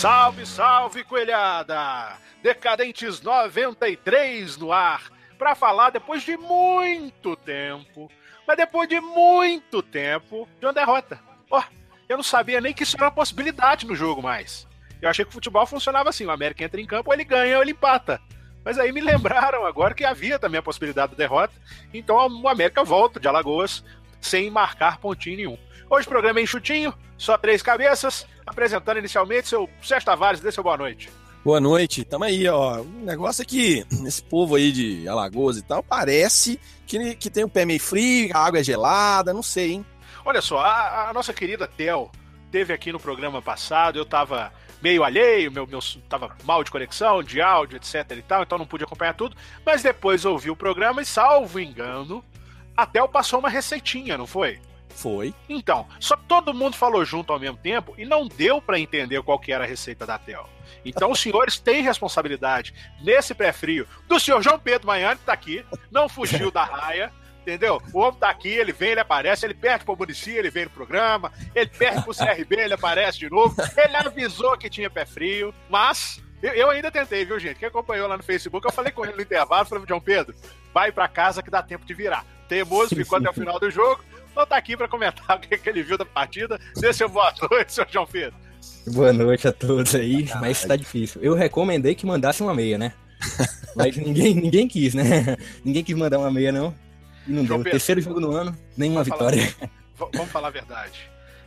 Salve, salve, coelhada! Decadentes 93 no ar, para falar depois de muito tempo, mas depois de muito tempo, de uma derrota. Eu não sabia nem que isso era uma possibilidade no jogo mais. Eu achei que o futebol funcionava assim, o América entra em campo, ou ele ganha ou ele empata. Mas aí me lembraram agora que havia também a possibilidade da derrota, então o América volta de Alagoas sem marcar pontinho nenhum. Hoje o programa é enxutinho, só 3 cabeças, apresentando inicialmente seu Sérgio Tavares, dê seu boa noite. Boa noite, tamo aí, ó. O negócio é que esse povo aí de Alagoas e tal, parece que tem o pé meio frio, a água é gelada, não sei, hein? Olha só, a nossa querida Tel teve aqui no programa passado, eu tava meio alheio, tava mal de conexão, de áudio, etc e tal, então não pude acompanhar tudo, mas depois ouvi o programa e, salvo engano, a Tel passou uma receitinha, não foi? Foi. Então, só que todo mundo falou junto ao mesmo tempo e não deu para entender qual que era a receita da Tel. Então os senhores têm responsabilidade nesse pré-frio do senhor João Pedro Maiani, que tá aqui, não fugiu da raia, entendeu? O homem tá aqui, ele vem, ele aparece, ele perde pro Muricy, ele vem no programa, ele perde pro CRB, ele aparece de novo, ele avisou que tinha pé frio, mas eu ainda tentei, viu, gente? Quem acompanhou lá no Facebook, eu falei com ele no intervalo, falei, João Pedro, vai pra casa que dá tempo de virar. Teimoso ficou até o final do jogo, então tá aqui pra comentar o que ele viu da partida. Dê seu boa noite, senhor João Pedro. Boa noite a todos aí, mas tá difícil. Eu recomendei que mandasse uma meia, né? Mas ninguém quis, né? Ninguém quis mandar uma meia, não. E não deu. Terceiro jogo no ano, nenhuma vitória. Vamos falar a verdade.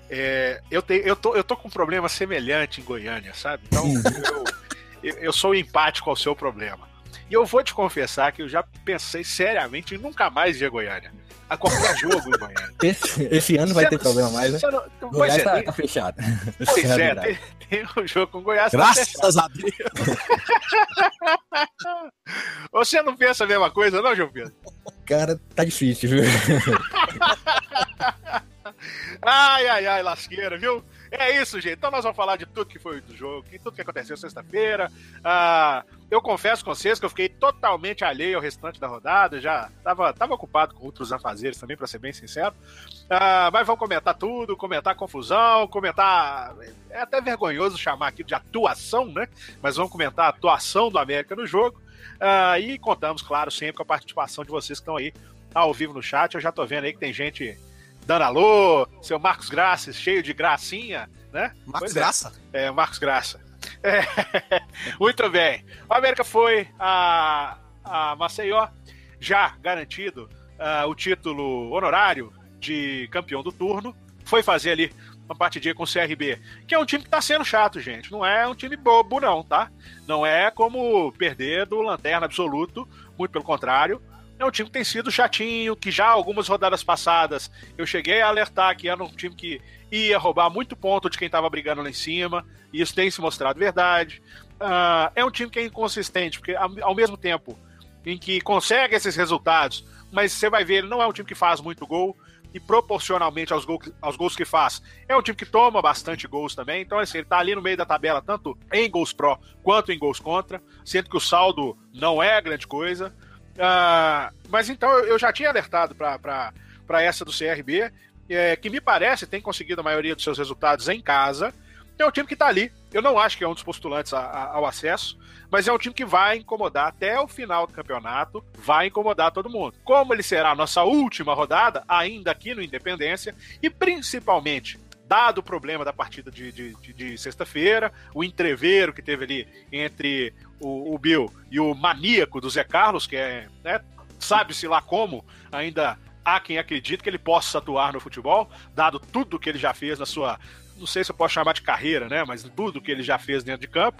Eu tô com um problema semelhante em Goiânia, sabe? Então eu sou empático ao seu problema. E eu vou te confessar que eu já pensei seriamente em nunca mais ir a Goiânia. A qualquer jogo em Goiânia. Esse ano vai ter problema mais, né? Goiás tá fechado. Pois tem um jogo com Goiás. Graças a Deus. Você não pensa a mesma coisa, não, João Pedro? Cara, tá difícil, viu? Ai, lasqueira, viu? É isso, gente. Então nós vamos falar de tudo que foi do jogo, de tudo que aconteceu sexta-feira. Eu confesso com vocês que eu fiquei totalmente alheio ao restante da rodada, já tava ocupado com outros afazeres também, pra ser bem sincero. Mas vamos comentar tudo, comentar a confusão, comentar... É até vergonhoso chamar aqui de atuação, né? Mas vamos comentar a atuação do América no jogo. E contamos, claro, sempre com a participação de vocês que estão aí ao vivo no chat. Eu já tô vendo aí que tem gente... dando alô, seu Marcos Graça, cheio de gracinha, né? Marcos Graça? Marcos Graça. Muito bem. O América foi a Maceió, já garantido o título honorário de campeão do turno. Foi fazer ali uma partidinha com o CRB, que é um time que tá sendo chato, gente. Não é um time bobo, não, tá? Não é como perder do Lanterna Absoluto, muito pelo contrário. É um time que tem sido chatinho, que já algumas rodadas passadas eu cheguei a alertar que era um time que ia roubar muito ponto de quem estava brigando lá em cima, e isso tem se mostrado verdade. É um time que é inconsistente, porque ao mesmo tempo em que consegue esses resultados, mas você vai ver, ele não é um time que faz muito gol, e proporcionalmente aos gols que faz, é um time que toma bastante gols também, então assim, ele está ali no meio da tabela, tanto em gols pró quanto em gols contra, sendo que o saldo não é grande coisa. Mas então eu já tinha alertado para essa do CRB, que me parece tem conseguido a maioria dos seus resultados em casa. É um time que está ali. Eu não acho que é um dos postulantes ao acesso, mas é um time que vai incomodar até o final do campeonato, vai incomodar todo mundo. Como ele será a nossa última rodada, ainda aqui no Independência, e principalmente dado o problema da partida de sexta-feira, o entreveiro que teve ali entre o Bill e o maníaco do Zé Carlos, que sabe-se lá como, ainda há quem acredite que ele possa atuar no futebol, dado tudo que ele já fez na sua, não sei se eu posso chamar de carreira, né, mas tudo que ele já fez dentro de campo.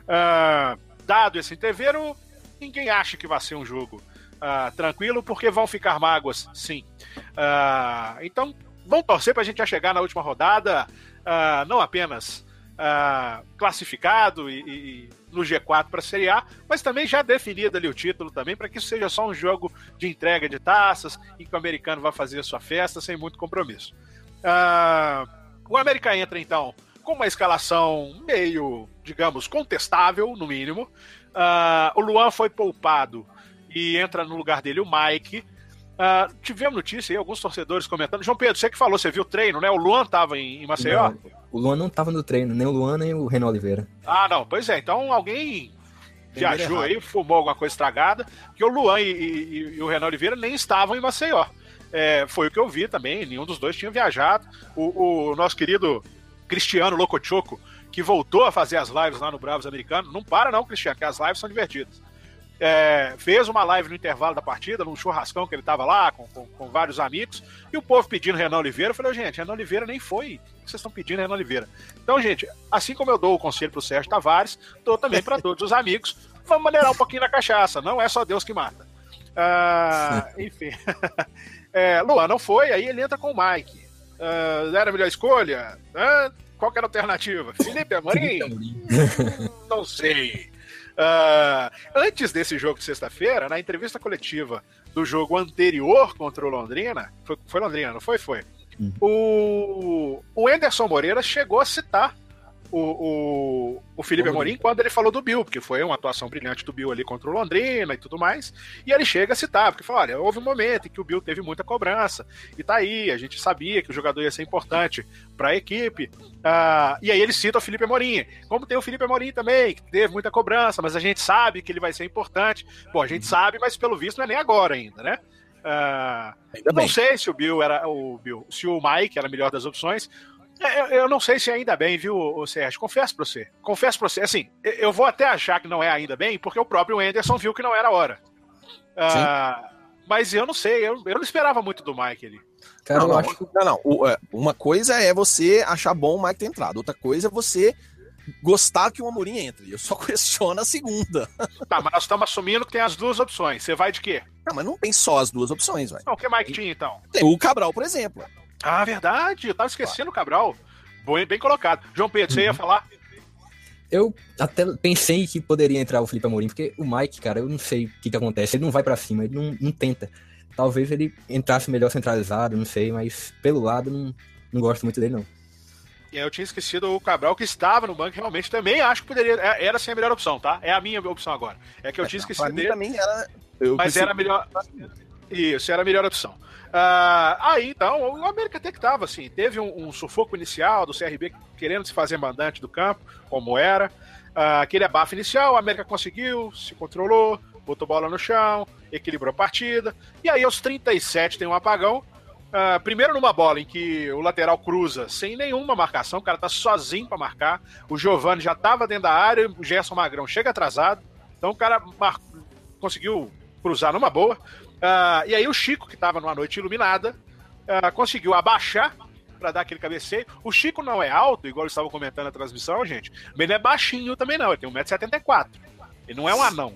Dado esse entreveiro, ninguém acha que vai ser um jogo tranquilo, porque vão ficar mágoas, sim. Então, vamos torcer para a gente já chegar na última rodada, não apenas classificado e no G4 para a Série A, mas também já definido ali o título também, para que isso seja só um jogo de entrega de taças e que o americano vai fazer a sua festa sem muito compromisso. O América entra, então, com uma escalação meio, digamos, contestável, no mínimo. O Luan foi poupado e entra no lugar dele o Mike. Tivemos notícia aí, alguns torcedores comentando. João Pedro, você que falou, você viu o treino, né? O Luan tava em Maceió? Não, o Luan não tava no treino, nem o Luan, nem o Renan Oliveira. Não, pois é. Então alguém viajou aí, fumou alguma coisa estragada, porque o Luan e o Renan Oliveira nem estavam em Maceió. Foi o que eu vi também, nenhum dos dois tinha viajado. O nosso querido Cristiano Locochoco, que voltou a fazer as lives lá no Bravos Americano, não para não, Cristiano, que as lives são divertidas. Fez uma live no intervalo da partida, num churrascão que ele tava lá, com vários amigos, e o povo pedindo Renan Oliveira. Eu falei, gente, Renan Oliveira nem foi. O que vocês estão pedindo Renan Oliveira? Então, gente, assim como eu dou o conselho pro Sérgio Tavares, dou também para todos os amigos, vamos maneirar um pouquinho na cachaça, não é só Deus que mata. Enfim. Luan não foi, aí ele entra com o Mike. Era a melhor escolha? Qual que era a alternativa? Felipe Amorim? Não sei. Antes desse jogo de sexta-feira, na entrevista coletiva do jogo anterior contra o Londrina, foi Londrina, não foi? Foi. O Anderson Moreira chegou a citar o Felipe Amorim quando ele falou do Bill, porque foi uma atuação brilhante do Bill ali contra o Londrina e tudo mais, e ele chega a citar, porque fala, olha, houve um momento em que o Bill teve muita cobrança, e tá aí, a gente sabia que o jogador ia ser importante para a equipe, e aí ele cita o Felipe Amorim, como tem o Felipe Amorim também, que teve muita cobrança, mas a gente sabe que ele vai ser importante. Bom, a gente sabe, mas pelo visto não é nem agora ainda, né? Não sei se se o Mike era a melhor das opções. Eu não sei se ainda bem, viu, Sérgio? Confesso pra você, assim, eu vou até achar que não é ainda bem, porque o próprio Anderson viu que não era a hora. Mas eu não sei, eu não esperava muito do Mike ali. Cara, eu acho que... Não. Uma coisa é você achar bom o Mike ter entrado, outra coisa é você gostar que o Amorim entre. Eu só questiono a segunda. Tá, mas nós estamos assumindo que tem as duas opções. Você vai de quê? Não, mas não tem só as duas opções, velho. Não, o que Mike tinha, então? Tem o Cabral, por exemplo. Verdade, eu tava esquecendo o Cabral. Bem colocado. João Pedro, você ia falar? Eu até pensei que poderia entrar o Felipe Amorim, porque o Mike, cara, eu não sei o que acontece. Ele não vai pra cima, ele não tenta. Talvez ele entrasse melhor centralizado, não sei, mas pelo lado não gosto muito dele, não. Eu tinha esquecido o Cabral, que estava no banco, realmente também acho que poderia. Era sim a melhor opção, tá? É a minha opção agora. É que eu tinha esquecido dele. Também era. Mas era a melhor. Isso, era a melhor opção. Aí então, o América até que tava assim. Teve um sufoco inicial do CRB querendo se fazer mandante do campo, como era. Aquele abafo inicial, o América conseguiu, se controlou, botou bola no chão, equilibrou a partida. E aí, aos 37, tem um apagão. Primeiro numa bola em que o lateral cruza sem nenhuma marcação, o cara tá sozinho para marcar, o Giovani já tava dentro da área, o Gerson Magrão chega atrasado, então o cara conseguiu cruzar numa boa, e aí o Chico, que tava numa noite iluminada, conseguiu abaixar para dar aquele cabeceio. O Chico não é alto, igual eles estavam comentando na transmissão, gente, mas ele não é baixinho também não, ele tem 1,74 m, ele não é um anão.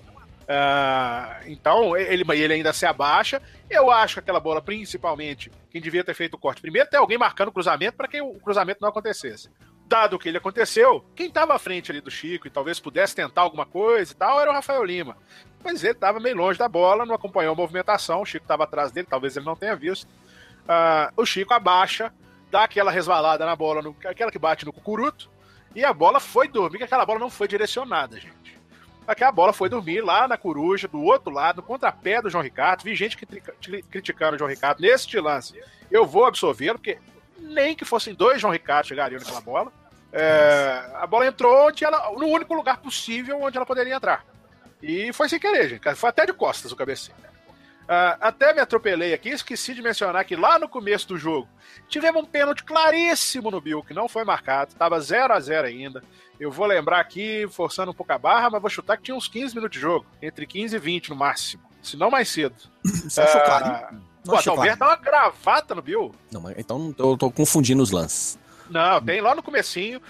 Então ele ainda se abaixa. Eu acho que aquela bola, principalmente, quem devia ter feito o corte primeiro, ter alguém marcando o cruzamento para que o cruzamento não acontecesse. Dado o que ele aconteceu, quem estava à frente ali do Chico e talvez pudesse tentar alguma coisa e tal, era o Rafael Lima. Mas ele estava meio longe da bola, não acompanhou a movimentação, o Chico estava atrás dele, talvez ele não tenha visto. O Chico abaixa, dá aquela resvalada na bola, aquela que bate no cucuruto, e a bola foi dormir, que aquela bola não foi direcionada, gente. Aquela bola foi dormir lá na Coruja, do outro lado, no contrapé do João Ricardo. Vi gente criticando o João Ricardo nesse lance. Eu vou absorvê-lo, porque nem que fossem dois João Ricardo chegariam naquela bola. A bola entrou no único lugar possível onde ela poderia entrar. E foi sem querer, gente. Foi até de costas o cabeceio. Até me atropelei aqui, esqueci de mencionar que lá no começo do jogo tivemos um pênalti claríssimo no Bill, que não foi marcado, estava 0-0 ainda. Eu vou lembrar aqui, forçando um pouco a barra, mas vou chutar que tinha uns 15 minutos de jogo, entre 15 e 20 no máximo, se não mais cedo. Você achou claro? O Adalberto dá uma gravata no Bill. Não, mas então eu tô confundindo os lances. Não, tem lá no comecinho.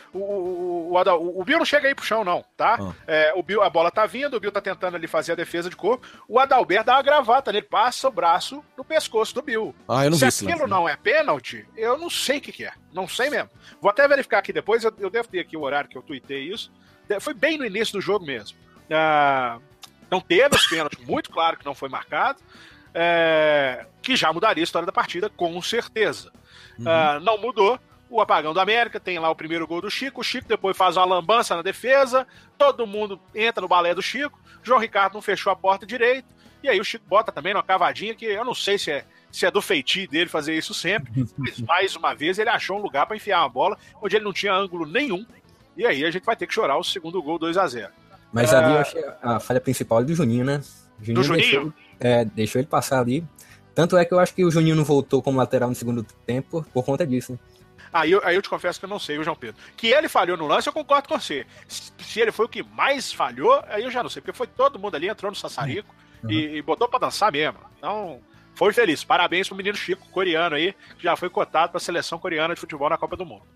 O Bill não chega aí pro chão, não, tá? O Bill, a bola tá vindo, o Bill tá tentando ali fazer a defesa de corpo. O Adalberto dá uma gravata nele, passa o braço no pescoço do Bill. Eu não vi Se aquilo não é pênalti, eu não sei o que é. Não sei mesmo. Vou até verificar aqui depois, eu devo ter aqui o horário que eu tuitei isso. Foi bem no início do jogo mesmo. Então teve os pênaltis, muito claro que não foi marcado. Que já mudaria a história da partida, com certeza. Não mudou. o apagão do América, tem lá o primeiro gol do Chico, o Chico depois faz uma lambança na defesa, todo mundo entra no balé do Chico, João Ricardo não fechou a porta direito, e aí o Chico bota também numa cavadinha, que eu não sei se é do feitio dele fazer isso sempre, mas mais uma vez ele achou um lugar para enfiar uma bola onde ele não tinha ângulo nenhum, e aí a gente vai ter que chorar o segundo gol 2-0. Mas ali eu achei a falha principal do Juninho, né? Do Juninho? Deixou ele passar ali. Tanto é que eu acho que o Juninho não voltou como lateral no segundo tempo por conta disso. Aí eu te confesso que eu não sei, o João Pedro. Que ele falhou no lance, eu concordo com você. Se ele foi o que mais falhou, aí eu já não sei, porque foi todo mundo ali, entrou no sassarico e botou pra dançar mesmo. Então, foi feliz. Parabéns pro menino Chico, coreano aí, que já foi cotado pra seleção coreana de futebol na Copa do Mundo.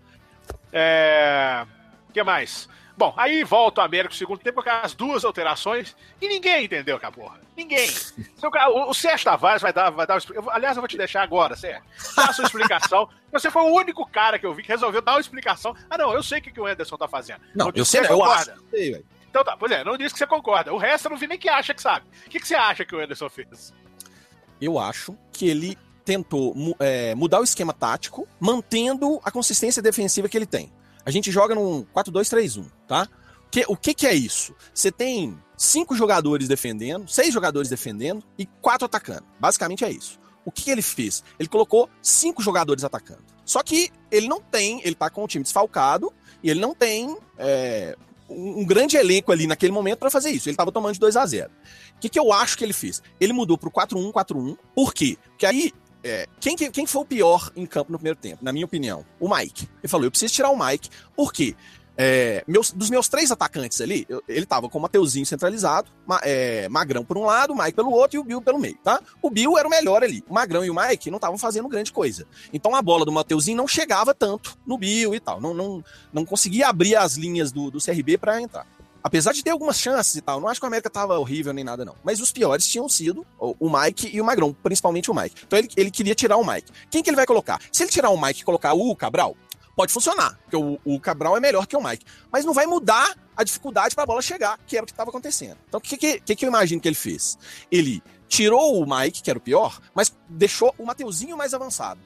O que mais? Bom, aí volta o América no segundo tempo com as duas alterações e ninguém entendeu que a porra. Ninguém. O Sérgio Tavares vai dar aliás, eu vou te deixar agora, Sérgio. Dá a sua explicação. Você foi o único cara que eu vi que resolveu dar uma explicação. Ah, não, eu sei o que o Anderson tá fazendo. Não, eu sei, eu acho. Então tá, pois é, não disse que você concorda. O resto eu não vi nem que acha que sabe. O que você acha que o Anderson fez? Eu acho que ele tentou mudar o esquema tático, mantendo a consistência defensiva que ele tem. A gente joga num 4-2-3-1, tá? O que é isso? Você tem 5 jogadores defendendo, 6 jogadores defendendo e 4 atacando. Basicamente é isso. O que ele fez? Ele colocou 5 jogadores atacando. Só que ele tá com o time desfalcado e ele não tem um grande elenco ali naquele momento para fazer isso. Ele tava tomando de 2-0. O que eu acho que ele fez? Ele mudou pro 4-1-4-1. Por quê? Porque aí quem foi o pior em campo no primeiro tempo? Na minha opinião, o Mike. Ele falou, eu preciso tirar o Mike, porque dos meus 3 atacantes ali, ele tava com o Mateuzinho centralizado, Magrão por um lado, o Mike pelo outro e o Bill pelo meio, tá? O Bill era o melhor ali. O Magrão e o Mike não estavam fazendo grande coisa. Então a bola do Mateuzinho não chegava tanto no Bill e tal. Não conseguia abrir as linhas do CRB para entrar. Apesar de ter algumas chances e tal, não acho que o América tava horrível nem nada, não. Mas os piores tinham sido o Mike e o Magrão, principalmente o Mike. Então ele queria tirar o Mike. Quem que ele vai colocar? Se ele tirar o Mike e colocar o Cabral, pode funcionar, porque o Cabral é melhor que o Mike. Mas não vai mudar a dificuldade pra bola chegar, que era o que estava acontecendo. Então o que eu imagino que ele fez? Ele tirou o Mike, que era o pior, mas deixou o Mateuzinho mais avançado.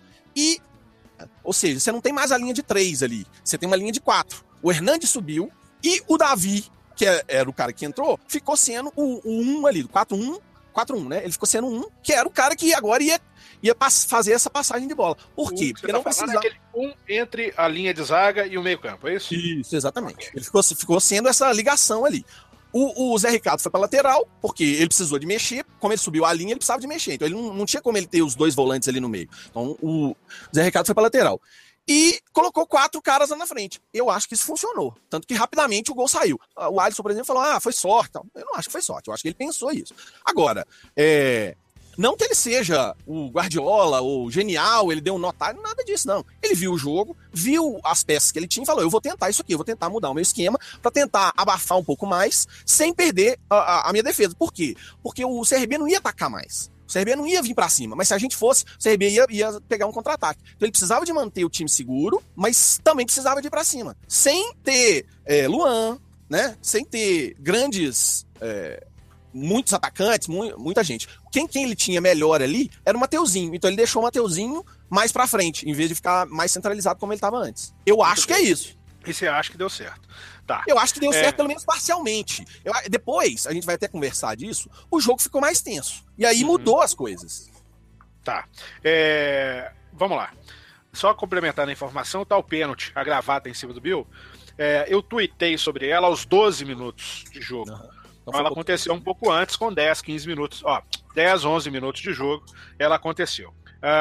Ou seja, você não tem mais a linha de 3 ali, você tem uma linha de 4. O Hernandes subiu e o Davi, que era o cara que entrou, ficou sendo o 1 ali, do 4-1, né? Ele ficou sendo 1, que era o cara que agora ia fazer essa passagem de bola. Por quê? Porque não precisava. Aquele 1 entre a linha de zaga e o meio-campo, é isso? Isso, exatamente. Ele ficou sendo essa ligação ali. O Zé Ricardo foi pra lateral, porque ele precisou de mexer. Como ele subiu a linha, ele precisava de mexer. Então ele não tinha como ele ter os 2 volantes ali no meio. Então o Zé Ricardo foi pra lateral. E colocou 4 caras lá na frente. Eu acho que isso funcionou. Tanto que rapidamente o gol saiu. O Alisson, por exemplo, falou, foi sorte. Eu não acho que foi sorte. Eu acho que ele pensou isso. Agora, não que ele seja o Guardiola ou genial, ele deu um notário, nada disso, não. Ele viu o jogo, viu as peças que ele tinha e falou, eu vou tentar isso aqui, eu vou tentar mudar o meu esquema pra tentar abafar um pouco mais, sem perder a minha defesa. Por quê? Porque o CRB não ia atacar mais. O CRB não ia vir pra cima, mas se a gente fosse, o CRB ia pegar um contra-ataque. Então ele precisava de manter o time seguro, mas também precisava de ir pra cima. Sem ter Luan, né? Sem ter grandes... muitos atacantes, muita gente. Quem ele tinha melhor ali era o Mateuzinho. Então ele deixou o Mateuzinho mais pra frente, em vez de ficar mais centralizado como ele estava antes. Eu acho que é isso. E você acha que deu certo? Tá. Eu acho que deu certo, pelo menos parcialmente. Depois, a gente vai até conversar disso, o jogo ficou mais tenso. E aí mudou as coisas. Tá. Vamos lá. Só complementando a informação, tá o pênalti, a gravata em cima do Bill. Eu tuitei sobre ela aos 12 minutos de jogo. Então ela aconteceu um pouco antes, com 10, 15 minutos. 10, 11 minutos de jogo, ela aconteceu.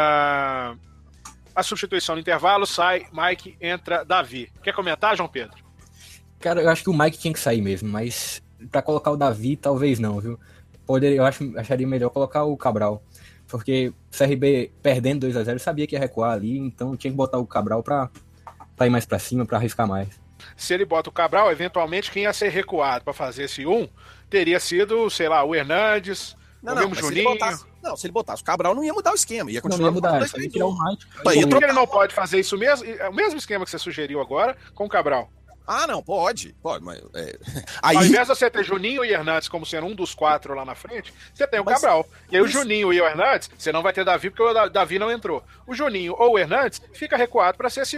A substituição no intervalo, sai Mike, entra Davi. Quer comentar, João Pedro? Cara, eu acho que o Mike tinha que sair mesmo, mas pra colocar o Davi, talvez não, viu? Eu acharia melhor colocar o Cabral, porque o CRB perdendo 2-0, sabia que ia recuar ali, então tinha que botar o Cabral pra ir mais pra cima, pra arriscar mais. Se ele bota o Cabral, eventualmente quem ia ser recuado pra fazer esse 1 teria sido, sei lá, o Hernandes, o Juninho. Se ele botasse o Cabral, não ia mudar o esquema, ia continuar mudar, ia tirar o Mike. Ele não pode fazer isso mesmo? É o mesmo esquema que você sugeriu agora com o Cabral. Ah, não, pode, mas... Ao invés de você ter Juninho e Hernandes como sendo um dos 4 lá na frente, você tem o Cabral. E aí o Juninho e o Hernandes, você não vai ter Davi, porque o Davi não entrou. O Juninho ou o Hernandes fica recuado para ser esse 1.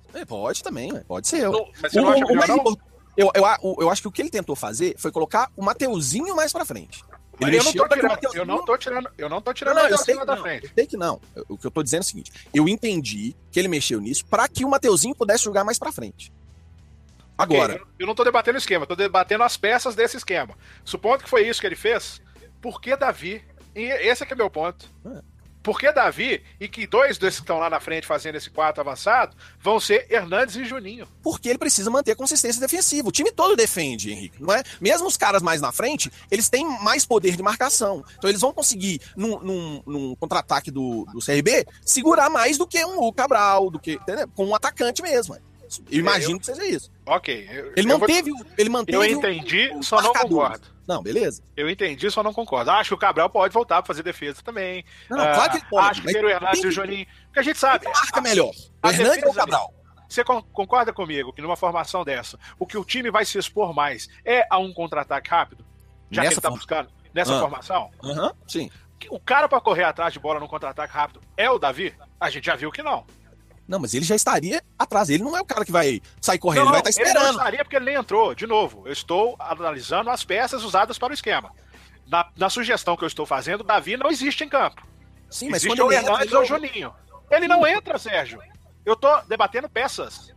Pode também, pode ser. Mas você não acha melhor, não? Eu acho que o que ele tentou fazer foi colocar o Mateuzinho mais pra frente. Eu não tô tirando o Mateuzinho da frente. Eu sei que não. O que eu tô dizendo é o seguinte: eu entendi que ele mexeu nisso pra que o Mateuzinho pudesse jogar mais pra frente. Agora. Okay, eu não tô debatendo o esquema, tô debatendo as peças desse esquema. Supondo que foi isso que ele fez, por que Davi? E esse é que é meu ponto. Por que Davi e que dois desses que estão lá na frente fazendo esse 4 avançado vão ser Hernandes e Juninho? Porque ele precisa manter a consistência defensiva. O time todo defende, Henrique, não é? Mesmo os caras mais na frente, eles têm mais poder de marcação. Então eles vão conseguir, num contra-ataque do CRB, segurar mais do que um Cabral, do que, entendeu? Com um atacante mesmo. Eu imagino que seja isso. Ok. Ele manteve. Eu entendi, só não concordo. Não, beleza. Eu entendi, só não concordo. Acho que o Cabral pode voltar pra fazer defesa também. Não, claro que ele pode. Acho que ter o Hernandes e o Juninho. Porque a gente sabe. Quem marca melhor? O Hernandes ou o Cabral? Você concorda comigo que numa formação dessa, o que o time vai se expor mais é a um contra-ataque rápido? Já que ele tá buscando nessa formação? Sim. O cara pra correr atrás de bola no contra-ataque rápido é o Davi? A gente já viu que não. Não, mas ele já estaria atrás. Ele não é o cara que vai sair correndo, ele vai estar esperando. Ele não estaria porque ele nem entrou. De novo, eu estou analisando as peças usadas para o esquema. Na sugestão que eu estou fazendo, Davi não existe em campo. Sim, mas existe o Hernandes ou o Juninho. Ele não entra, Sérgio. Eu tô debatendo peças.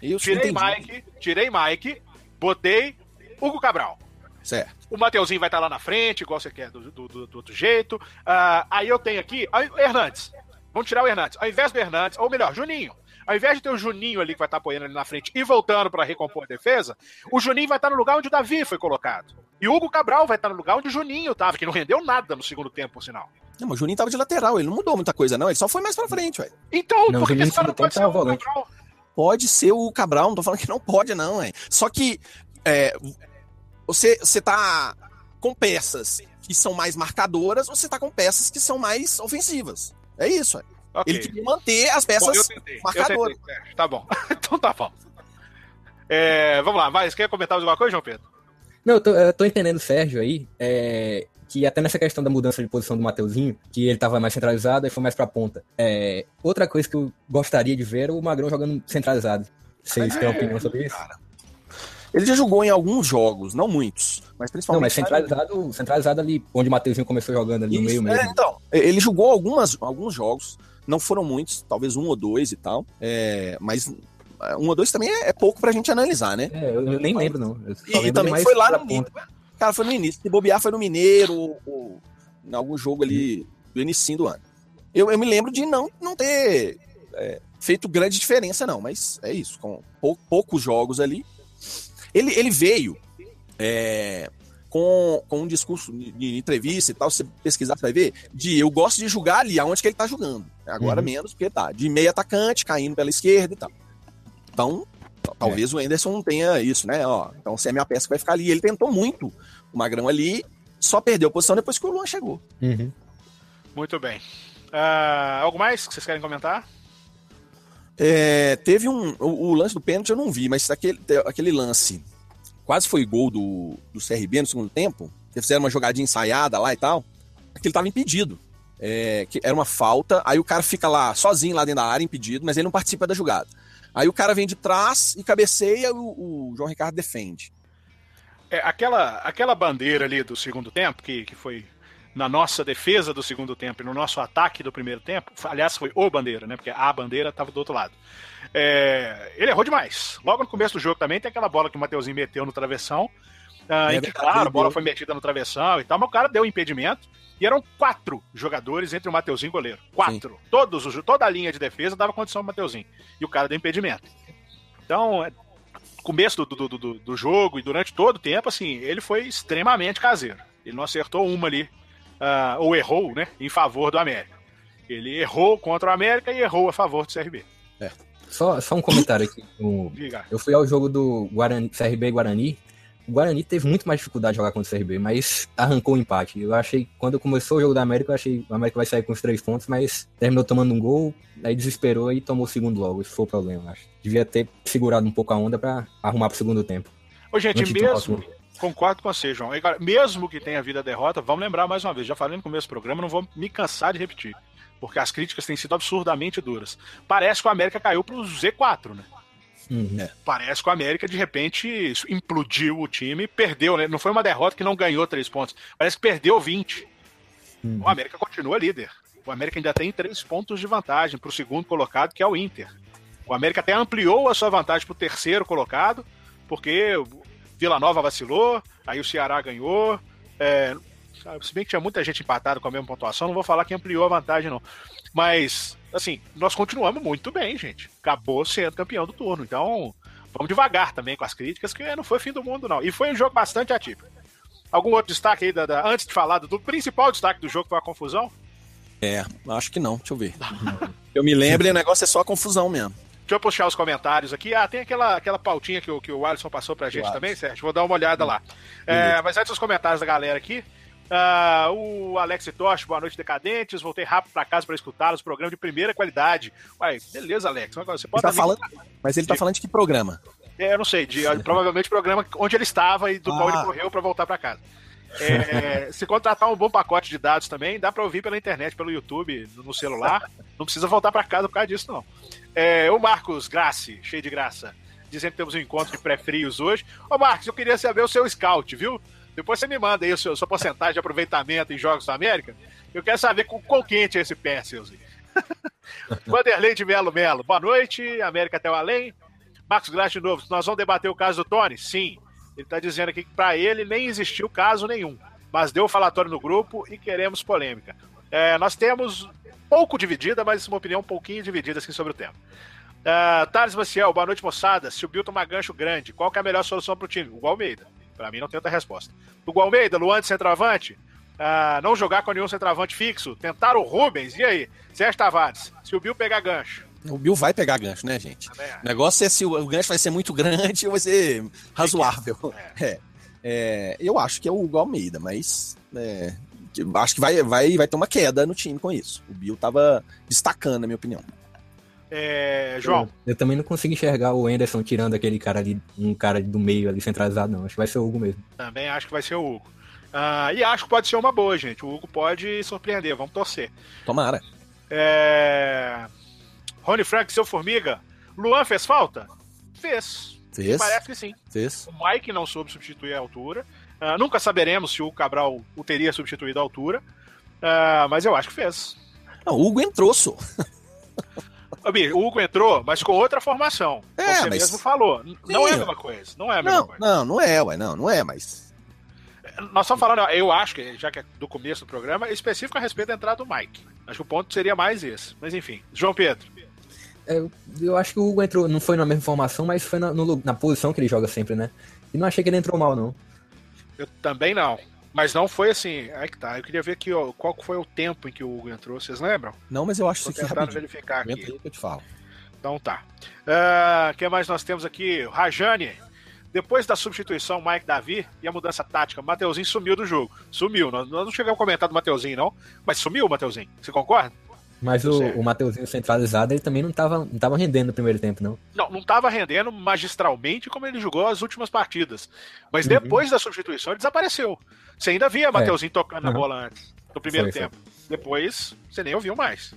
Tirei Mike, botei Hugo Cabral. Certo. O Mateuzinho vai estar lá na frente, igual você quer, do outro jeito. Aí eu tenho aqui Hernandes. Vamos tirar o Hernandes. Ao invés do Hernandes, ou melhor, Juninho. Ao invés de ter o Juninho ali que vai estar apoiando ali na frente e voltando para recompor a defesa, o Juninho vai estar no lugar onde o Davi foi colocado. E o Hugo Cabral vai estar no lugar onde o Juninho estava, que não rendeu nada no segundo tempo, por sinal. Não, mas o Juninho tava de lateral, ele não mudou muita coisa, não. Ele só foi mais pra frente, velho. Então, não, por que esse cara não pode ser o volante? Cabral? Pode ser o Cabral, não tô falando que não pode, não, velho. Só que você tá com peças que são mais marcadoras ou você tá com peças que são mais ofensivas. É isso, velho. Okay. Ele queria manter as peças marcadoras. Tá bom. Então tá bom. Vamos lá, mas quer comentar alguma coisa, João Pedro? Não, eu tô entendendo o Sérgio aí, que até nessa questão da mudança de posição do Mateuzinho, que ele tava mais centralizado e foi mais pra ponta. Outra coisa que eu gostaria de ver era o Magrão jogando centralizado. Vocês têm opinião sobre isso? Cara. Ele já jogou em alguns jogos, não muitos, mas principalmente... Não, mas centralizado ali, onde o Mateuzinho começou jogando ali no meio mesmo. Então, ele jogou alguns jogos, não foram muitos, talvez 1 ou 2 e tal, mas 1 ou 2 também é pouco pra gente analisar, né? Eu nem lembro, não. E também foi lá no Mineiro. Cara, foi no início. Se bobear, foi no Mineiro ou em algum jogo ali do início do ano. Eu me lembro de não ter feito grande diferença, não, mas é isso. Com poucos jogos ali. Ele veio com um discurso de entrevista e tal, se você pesquisar, você vai ver, eu gosto de jogar ali, aonde que ele tá jogando. Agora menos, porque tá de meio atacante, caindo pela esquerda e tal. Então, talvez o Anderson não tenha isso, né? Então, se é a minha peça que vai ficar ali. Ele tentou muito o Magrão ali, só perdeu a posição depois que o Luan chegou. Muito bem. Algo mais que vocês querem comentar? Teve o lance do pênalti eu não vi, mas aquele lance quase foi gol do CRB no segundo tempo, que fizeram uma jogadinha ensaiada lá e tal, aquele tava impedido. Que era uma falta, aí o cara fica lá sozinho lá dentro da área, impedido, mas ele não participa da jogada. Aí o cara vem de trás e cabeceia, o João Ricardo defende. Aquela bandeira ali do segundo tempo, que foi na nossa defesa do segundo tempo e no nosso ataque do primeiro tempo, aliás, foi o bandeira, né? Porque a bandeira estava do outro lado. Ele errou demais. Logo no começo do jogo também tem aquela bola que o Mateuzinho meteu no travessão. Em que, claro, a bola foi metida no travessão e tal, mas o cara deu impedimento. E eram 4 jogadores entre o Mateuzinho e o goleiro. 4. Toda a linha de defesa dava condição ao Mateuzinho. E o cara deu impedimento. Então, começo do jogo e durante todo o tempo, assim, ele foi extremamente caseiro. Ele não acertou uma ali, ou errou, né, em favor do América. Ele errou contra o América e errou a favor do CRB. Só um comentário aqui. Eu fui ao jogo do CRB e Guarani. O Guarani teve muito mais dificuldade de jogar contra o CRB, mas arrancou o empate. Eu achei, quando começou o jogo da América, eu achei que o América vai sair com os 3 pontos, mas terminou tomando um gol, aí desesperou e tomou o segundo logo. Esse foi o problema, eu acho. Devia ter segurado um pouco a onda pra arrumar pro segundo tempo. Ô, gente, concordo com você, João. Agora, mesmo que tenha havido a derrota, vamos lembrar mais uma vez, já falei no começo do programa, não vou me cansar de repetir, porque as críticas têm sido absurdamente duras. Parece que o América caiu pro Z4, né? Parece que o América, de repente, implodiu o time, perdeu, né? Não foi uma derrota que não ganhou 3 pontos. Parece que perdeu 20. O América continua líder. O América ainda tem 3 pontos de vantagem para o segundo colocado, que é o Inter. O América até ampliou a sua vantagem para o terceiro colocado, porque o Vila Nova vacilou, aí o Ceará ganhou. Se bem que tinha muita gente empatada com a mesma pontuação, não vou falar que ampliou a vantagem, não. Mas, assim, nós continuamos muito bem, gente. Acabou sendo campeão do turno. Então, vamos devagar também com as críticas, que não foi fim do mundo, não. E foi um jogo bastante atípico. Algum outro destaque aí, antes de falar do principal destaque do jogo, que foi a confusão? Acho que não. Deixa eu ver. Eu me lembro, o negócio é só a confusão mesmo. Deixa eu puxar os comentários aqui. Tem aquela pautinha que o Alisson passou pra gente também, Sérgio. Vou dar uma olhada lá. Mas antes dos comentários da galera aqui, o Alex Tosh, boa noite, decadentes. Voltei rápido pra casa pra escutá-los. Programa de primeira qualidade. Uai, beleza, Alex. Você pode Mas ele tá falando de que programa? Eu não sei. Provavelmente programa onde ele estava e do qual ele correu pra voltar pra casa. Se contratar um bom pacote de dados também, dá pra ouvir pela internet, pelo YouTube, no celular. Não precisa voltar pra casa por causa disso, não. O Marcos Grassi, cheio de graça, dizendo que temos um encontro de pré-frios hoje. Ô Marcos, eu queria saber o seu scout, viu? Depois você me manda aí a sua porcentagem de aproveitamento em Jogos da América. Eu quero saber com qual quente é esse pé, seuzinho. Vanderlei de Melo Melo, boa noite, América até o além. Marcos Grassi de novo, nós vamos debater o caso do Tony? Sim. Ele tá dizendo aqui que pra ele nem existiu caso nenhum, mas deu falatório no grupo e queremos polêmica. Nós temos pouco dividida, mas uma opinião um pouquinho dividida assim, sobre o tema. Thales Maciel, boa noite, moçada. Se o Bill tomar gancho grande, qual que é a melhor solução pro time? O Almeida. Pra mim não tem outra resposta. O Almeida, Luan de centroavante, não jogar com nenhum centroavante fixo, tentar o Rubens, e aí? Sérgio Tavares, se o Bill pegar gancho. O Bill vai pegar gancho, né, gente? O negócio é se o gancho vai ser muito grande ou vai ser razoável. Eu acho que é o Hugo Almeida, mas acho que vai ter uma queda no time com isso. O Bill tava destacando, na minha opinião. João? Eu também não consigo enxergar o Anderson tirando aquele cara ali, um cara do meio ali centralizado, não. Acho que vai ser o Hugo mesmo. Também acho que vai ser o Hugo. E acho que pode ser uma boa, gente. O Hugo pode surpreender, vamos torcer. Tomara. Rony Frank, seu Formiga. Luan fez falta? Fez. Parece que sim. Fez. O Mike não soube substituir a altura. Nunca saberemos se o Cabral o teria substituído a altura. Mas eu acho que fez. Não, o Hugo entrou, só. O Hugo entrou, mas com outra formação. Você mesmo falou. Não é a mesma coisa. Não é a mesma coisa. Não é, não é, mas... Nós estamos falando, eu acho que, já que é do começo do programa, é específico a respeito da entrada do Mike. Acho que o ponto seria mais esse. Mas enfim, João Pedro. Eu acho que o Hugo entrou, não foi na mesma formação, mas foi na posição que ele joga sempre, né? E não achei que ele entrou mal, não. Eu também não. Mas não foi assim. Aí que tá. Eu queria ver aqui, qual foi o tempo em que o Hugo entrou. Vocês lembram? Não, mas eu acho isso aqui rapidinho. Verificar aqui. Entra aí que eu te falo. Então tá. O que mais nós temos aqui? Rajane. Depois da substituição, Mike Davi e a mudança tática, o Mateuzinho sumiu do jogo. Sumiu. Nós não chegamos a comentar do Mateuzinho, não. Mas sumiu o Mateuzinho. Você concorda? Mas o Mateuzinho centralizado, ele também não tava rendendo no primeiro tempo, não. Não tava rendendo magistralmente como ele jogou as últimas partidas. Mas depois da substituição, ele desapareceu. Você ainda via Mateuzinho tocando na bola antes, no primeiro tempo. Depois, você nem ouviu mais.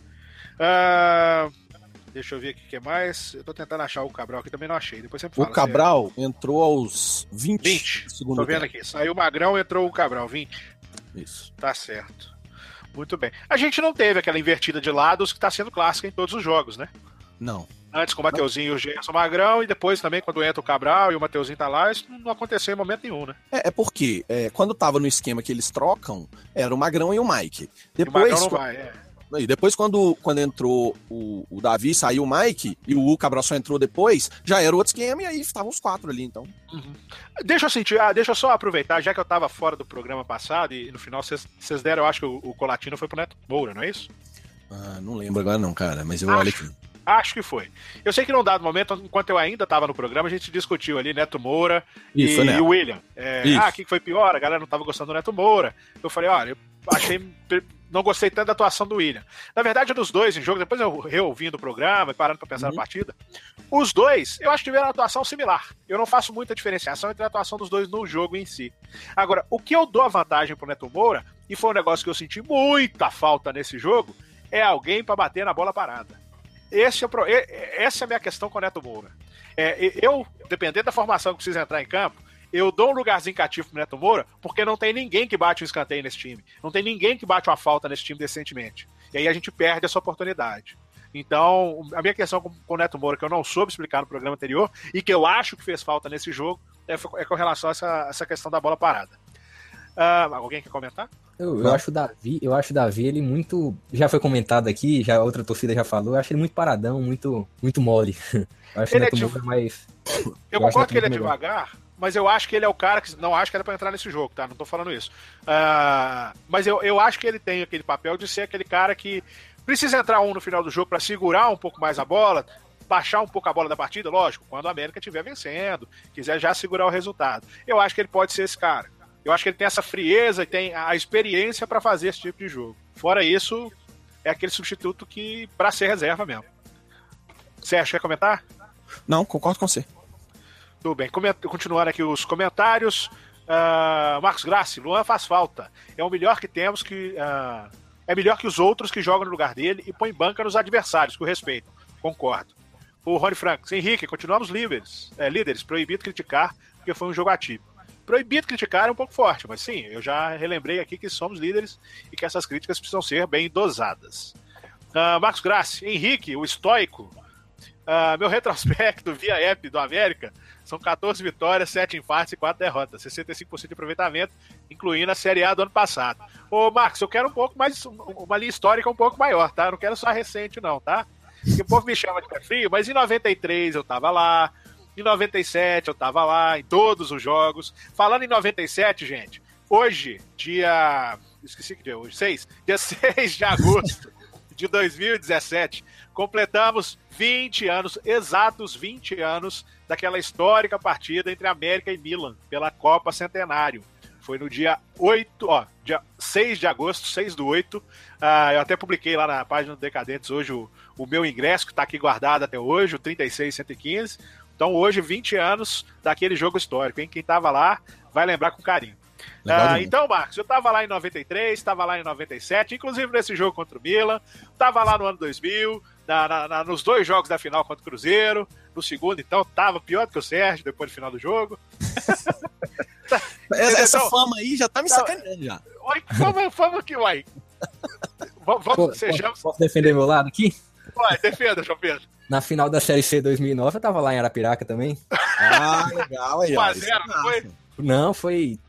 Deixa eu ver aqui o que mais. Eu tô tentando achar o Cabral aqui, também não achei. Depois você me fala. O Cabral entrou aos 20. Tô vendo aqui. Saiu o Magrão, entrou o Cabral, 20. Isso. Tá certo. Muito bem. A gente não teve aquela invertida de lados que tá sendo clássica em todos os jogos, né? Não. Antes com o Mateuzinho e o Gerson Magrão, e depois também quando entra o Cabral e o Mateuzinho tá lá, isso não aconteceu em momento nenhum, né? Porque quando tava no esquema que eles trocam, era o Magrão e o Mike. Depois, o Magrão não vai, E depois, quando entrou o Davi, saiu o Mike, e o Cabral só entrou depois, já era outro esquema, e aí estavam os 4 ali, então. Uhum. Deixa eu só aproveitar, já que eu tava fora do programa passado, e no final vocês deram, eu acho que o Colatino foi pro Neto Moura, não é isso? Não lembro agora não, cara, mas eu olho aqui. Acho que foi. Eu sei que num dado momento, enquanto eu ainda estava no programa, a gente discutiu ali Neto Moura e o William. O que foi pior? A galera não estava gostando do Neto Moura. Eu falei, olha, eu não gostei tanto da atuação do William. Na verdade, dos dois em jogo, depois eu reouvindo o programa e parando para pensar na partida, os dois, eu acho que tiveram uma atuação similar. Eu não faço muita diferenciação entre a atuação dos dois no jogo em si. Agora, o que eu dou a vantagem pro Neto Moura, e foi um negócio que eu senti muita falta nesse jogo, é alguém para bater na bola parada. Essa é a minha questão com o Neto Moura. Eu, dependendo da formação que precisa entrar em campo, eu dou um lugarzinho cativo pro Neto Moura, porque não tem ninguém que bate um escanteio nesse time. Não tem ninguém que bate uma falta nesse time decentemente. E aí a gente perde essa oportunidade. Então, a minha questão com o Neto Moura, que eu não soube explicar no programa anterior, e que eu acho que fez falta nesse jogo, é com relação a essa questão da bola parada. Alguém quer comentar? Eu acho o Davi, ele muito. Já foi comentado aqui, já outra torcida já falou, eu acho ele muito paradão, muito mole. Eu acho ele o Neto Moura mais. Eu concordo que ele é devagar, mas eu acho que ele é o cara que não acho que era pra entrar nesse jogo, tá? Não tô falando isso. Mas eu acho que ele tem aquele papel de ser aquele cara que precisa entrar no final do jogo pra segurar um pouco mais a bola, baixar um pouco a bola da partida, lógico, quando a América estiver vencendo, quiser já segurar o resultado. Eu acho que ele pode ser esse cara. Eu acho que ele tem essa frieza e tem a experiência pra fazer esse tipo de jogo. Fora isso, é aquele substituto que pra ser reserva mesmo. Sérgio, quer comentar? Não, concordo com você. Tudo bem, continuando aqui os comentários. Marcos Grassi, Luan faz falta. É o melhor que temos, é melhor que os outros que jogam no lugar dele e põe banca nos adversários, com respeito. Concordo. O Rony Franks, Henrique, continuamos líderes, proibido criticar, porque foi um jogo atípico. Proibido criticar é um pouco forte, mas sim, eu já relembrei aqui que somos líderes e que essas críticas precisam ser bem dosadas. Marcos Grassi, Henrique, o estoico. Meu retrospecto via app do América são 14 vitórias, 7 empates e 4 derrotas, 65% de aproveitamento, incluindo a Série A do ano passado. Ô, Marcos, eu quero um pouco mais, uma linha histórica um pouco maior, tá? Eu não quero só recente, não, tá? Porque o povo me chama de pé frio, mas em 93 eu tava lá, em 97 eu tava lá, em todos os jogos. Falando em 97, gente, hoje, esqueci que dia é hoje, dia 6 de agosto de 2017, completamos 20 anos, exatos 20 anos, daquela histórica partida entre América e Milan, pela Copa Centenário. Foi no dia 6 de agosto, 6/8. Eu até publiquei lá na página do Decadentes hoje o meu ingresso, que está aqui guardado até hoje, o 36115. Então hoje, 20 anos daquele jogo histórico, hein? Quem estava lá vai lembrar com carinho. Então, Marcos, eu estava lá em 93, estava lá em 97, inclusive nesse jogo contra o Milan, estava lá no ano 2000, nos 2 jogos da final contra o Cruzeiro, no segundo, então, estava pior do que o Sérgio depois do final do jogo. Essa fama aí já tá me sacaneando já. Fama que vai. Posso defender meu lado aqui? Defenda, João Pedro. Na final da Série C 2009, eu tava lá em Arapiraca também. Legal aí. 1x0, não foi? Não, foi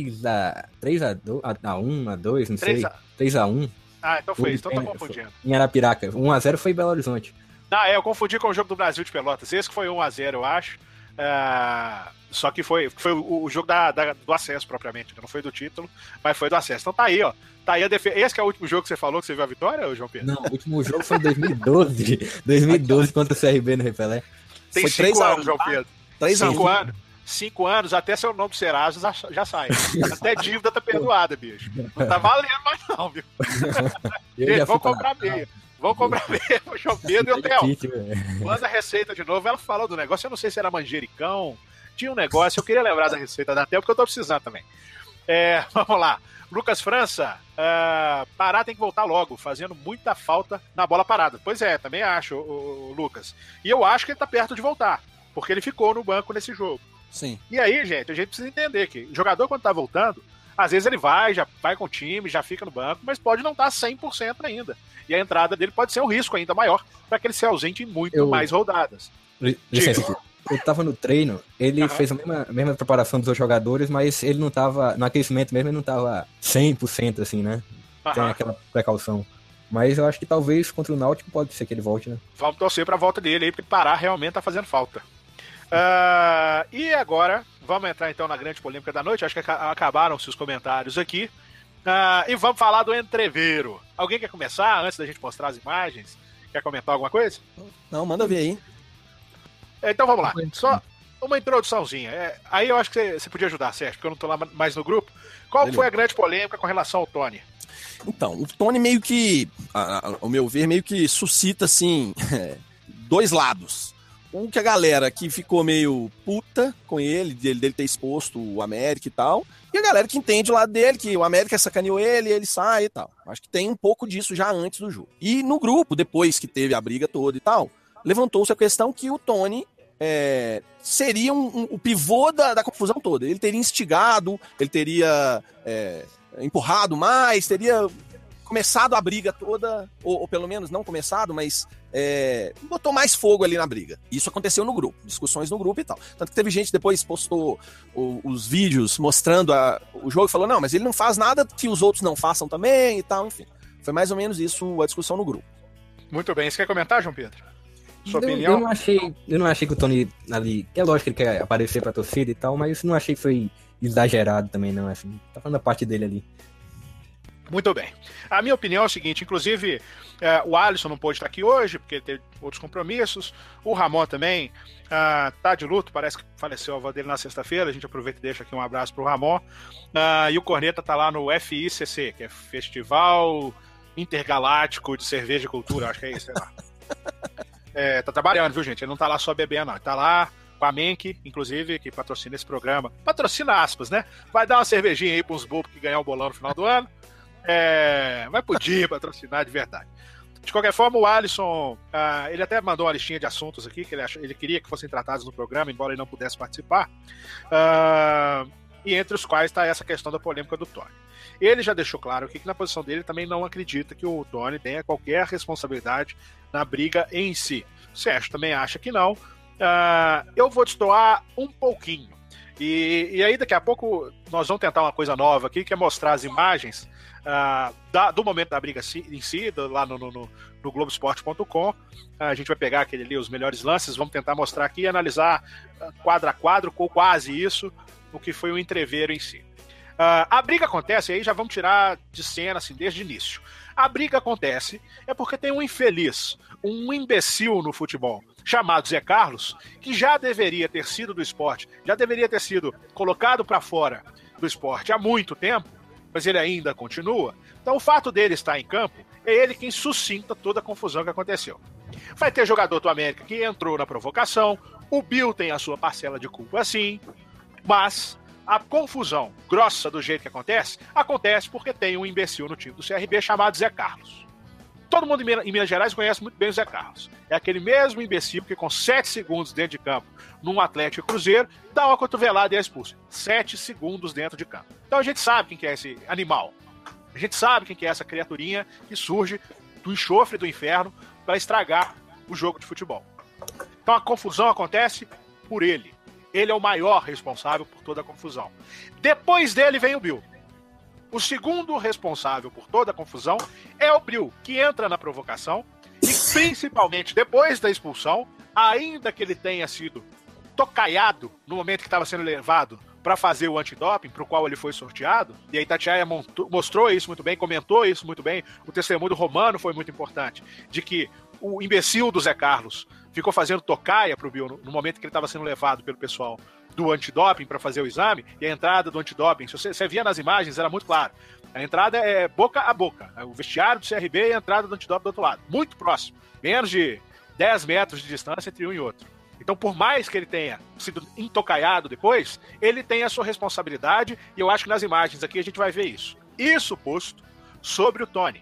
3x1, não sei. 3x1. Então foi isso, então tô confundindo. Em Arapiraca. 1x0 foi em Belo Horizonte. Eu confundi com o jogo do Brasil de Pelotas. Esse que foi 1x0, eu acho. Só que foi o jogo do acesso propriamente, não foi do título, mas foi do acesso. Então tá aí, ó. Tá aí a defesa. Esse que é o último jogo que você falou que você viu a vitória, João Pedro? Não, o último jogo foi em 2012 contra o CRB no Repelé. Tem 5 anos, João Pedro. 3x1. 5 anos, até seu nome do Serasa já sai. Até dívida tá perdoada, bicho. Não tá valendo mais não, viu? Gente, vamos comprar meia. Vamos comprar meia pro João Pedro e o Theo. Manda a receita de novo. Ela falou do negócio, eu não sei se era manjericão. Tinha um negócio, eu queria lembrar da receita da Theo, porque eu tô precisando também. Vamos lá. Lucas França, Pará tem que voltar logo, fazendo muita falta na bola parada. Pois é, também acho, o Lucas. E eu acho que ele tá perto de voltar, porque ele ficou no banco nesse jogo. Sim. E aí, gente, a gente precisa entender que o jogador, quando tá voltando, às vezes ele já vai com o time, já fica no banco, mas pode não estar 100% ainda. E a entrada dele pode ser um risco ainda maior para que ele se ausente em muito mais rodadas. Licença aqui. Eu tava no treino, ele fez a mesma preparação dos outros jogadores, mas ele não tava, no aquecimento mesmo, ele não tava 100% assim, né? Tem aquela precaução. Mas eu acho que talvez contra o Náutico pode ser que ele volte, né? Vamos torcer pra volta dele aí, porque Pará realmente tá fazendo falta. E agora, vamos entrar então na grande polêmica da noite. Acho que acabaram-se os comentários aqui. E vamos falar do entreveiro. Alguém quer começar antes da gente mostrar as imagens? Quer comentar alguma coisa? Não, manda ver aí. Então vamos lá. Só uma introduçãozinha. Aí eu acho que você podia ajudar, Sérgio, porque eu não tô lá mais no grupo. Qual foi a grande polêmica com relação ao Tony? Então, o Tony meio que, ao meu ver, meio que suscita, assim, 2 lados. Um que a galera que ficou meio puta com ele, dele ter exposto o América e tal, e a galera que entende o lado dele, que o América sacaneou ele sai e tal. Acho que tem um pouco disso já antes do jogo. E no grupo, depois que teve a briga toda e tal, levantou-se a questão que o Tony seria o pivô da confusão toda. Ele teria instigado, ele teria empurrado mais, teria começado a briga toda, ou pelo menos não começado, mas botou mais fogo ali na briga. Isso aconteceu no grupo, discussões no grupo e tal. Tanto que teve gente que depois postou os vídeos mostrando o jogo e falou, não, mas ele não faz nada que os outros não façam também e tal, enfim. Foi mais ou menos isso a discussão no grupo. Muito bem. Você quer comentar, João Pedro? Sua opinião? Eu não achei que o Tony ali... É lógico que ele quer aparecer pra torcida e tal, mas não achei que foi exagerado também, não. Assim, tá falando da parte dele ali. Muito bem. A minha opinião é o seguinte, inclusive o Alisson não pôde estar aqui hoje, porque teve outros compromissos. O Ramon também tá de luto, parece que faleceu a avó dele na sexta-feira. A gente aproveita e deixa aqui um abraço pro Ramon. E o Corneta tá lá no FICC, que é Festival Intergaláctico de Cerveja e Cultura, acho que é isso, sei lá. Tá trabalhando, viu, gente? Ele não tá lá só bebendo, não. Ele tá lá com a Menk, inclusive, que patrocina esse programa. Patrocina aspas, né? Vai dar uma cervejinha aí pros bobos que ganhar o bolão no final do ano. Vai poder patrocinar de verdade. De qualquer forma, o Alisson, ele até mandou uma listinha de assuntos aqui que ele queria que fossem tratados no programa, embora ele não pudesse participar. E entre os quais está essa questão da polêmica do Tony. Ele já deixou claro aqui que na posição dele também não acredita que o Tony tenha qualquer responsabilidade na briga em si. O Sérgio também acha que não. Eu vou destoar um pouquinho. E aí daqui a pouco nós vamos tentar uma coisa nova aqui, que é mostrar as imagens do momento da briga em si, lá no Globoesporte.com. A gente vai pegar aquele ali, os melhores lances, vamos tentar mostrar aqui e analisar quadro a quadro, ou quase isso, o que foi o entreveiro em si. A briga acontece, aí já vamos tirar de cena assim, desde o início. A briga acontece porque tem um infeliz, um imbecil no futebol, chamado Zé Carlos, que já deveria ter sido do esporte, já deveria ter sido colocado para fora do esporte há muito tempo, mas ele ainda continua. Então o fato dele estar em campo é ele quem suscita toda a confusão que aconteceu. Vai ter jogador do América que entrou na provocação, o Bill tem a sua parcela de culpa sim, mas a confusão grossa do jeito que acontece porque tem um imbecil no time do CRB chamado Zé Carlos. Todo mundo em Minas Gerais conhece muito bem o Zé Carlos. É aquele mesmo imbecil que com 7 segundos dentro de campo, num Atlético Cruzeiro, dá uma cotovelada e é expulso. 7 segundos dentro de campo. Então a gente sabe quem que é esse animal. A gente sabe quem que é essa criaturinha que surge do enxofre do inferno para estragar o jogo de futebol. Então a confusão acontece por ele. Ele é o maior responsável por toda a confusão. Depois dele vem o Bill. O segundo responsável por toda a confusão é o Bill, que entra na provocação e, principalmente depois da expulsão, ainda que ele tenha sido tocaiado no momento que estava sendo levado para fazer o antidoping, para o qual ele foi sorteado, e a Itatiaia mostrou isso muito bem, comentou isso muito bem, o testemunho do Romano foi muito importante, de que o imbecil do Zé Carlos ficou fazendo tocaia pro Bill no momento que ele estava sendo levado pelo pessoal do antidoping para fazer o exame, e a entrada do antidoping, se você via nas imagens, era muito claro. A entrada é boca a boca. O vestiário do CRB e a entrada do antidoping do outro lado. Muito próximo. Menos de 10 metros de distância entre um e outro. Então, por mais que ele tenha sido intocaiado depois, ele tem a sua responsabilidade, e eu acho que nas imagens aqui a gente vai ver isso. Isso posto sobre o Tony.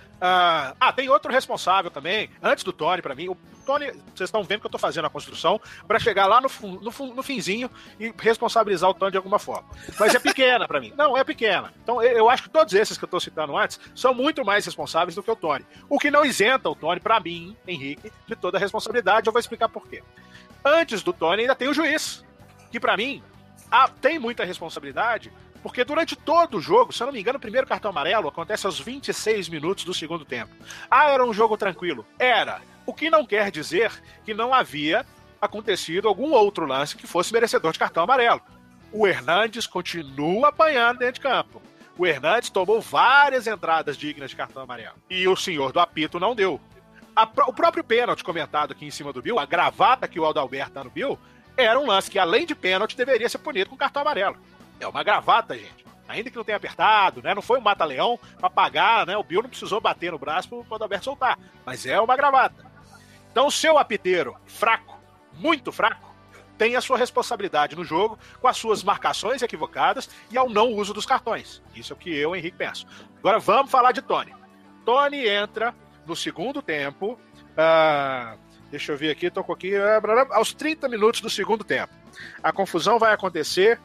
Tem outro responsável também, antes do Tony, pra mim. O Tony, vocês estão vendo que eu tô fazendo a construção para chegar lá no finzinho e responsabilizar o Tony de alguma forma. Mas é pequena pra mim. Não, é pequena. Então eu acho que todos esses que eu tô citando antes são muito mais responsáveis do que o Tony. O que não isenta o Tony, pra mim, Henrique, de toda a responsabilidade. Eu vou explicar por quê. Antes do Tony ainda tem o juiz, que pra mim tem muita responsabilidade, porque durante todo o jogo, se eu não me engano, o primeiro cartão amarelo acontece aos 26 minutos do segundo tempo. Era um jogo tranquilo? Era. O que não quer dizer que não havia acontecido algum outro lance que fosse merecedor de cartão amarelo. O Hernandes continua apanhando dentro de campo. O Hernandes tomou várias entradas dignas de cartão amarelo. E o senhor do apito não deu. O próprio pênalti comentado aqui em cima do Bill, a gravata que o Adalberto dá no Bill, era um lance que, além de pênalti, deveria ser punido com cartão amarelo. É uma gravata, gente. Ainda que não tenha apertado, né? Não foi um mata-leão pra pagar, né? O Bill não precisou bater no braço pro Adalberto soltar. Mas é uma gravata. Então o seu apiteiro fraco, muito fraco, tem a sua responsabilidade no jogo com as suas marcações equivocadas e ao não uso dos cartões. Isso é o que eu, Henrique, penso. Agora vamos falar de Tony. Tony entra no segundo tempo Deixa eu ver aqui, tocou aqui. Aos 30 minutos do segundo tempo. A confusão vai acontecer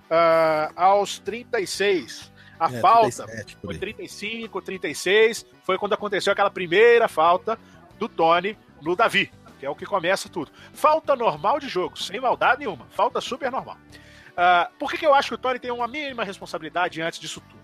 aos 36. A falta 37, foi 35, 36. Foi quando aconteceu aquela primeira falta do Tony no Davi, que é o que começa tudo. Falta normal de jogo, sem maldade nenhuma. Falta super normal. Por que eu acho que o Tony tem uma mínima responsabilidade antes disso tudo?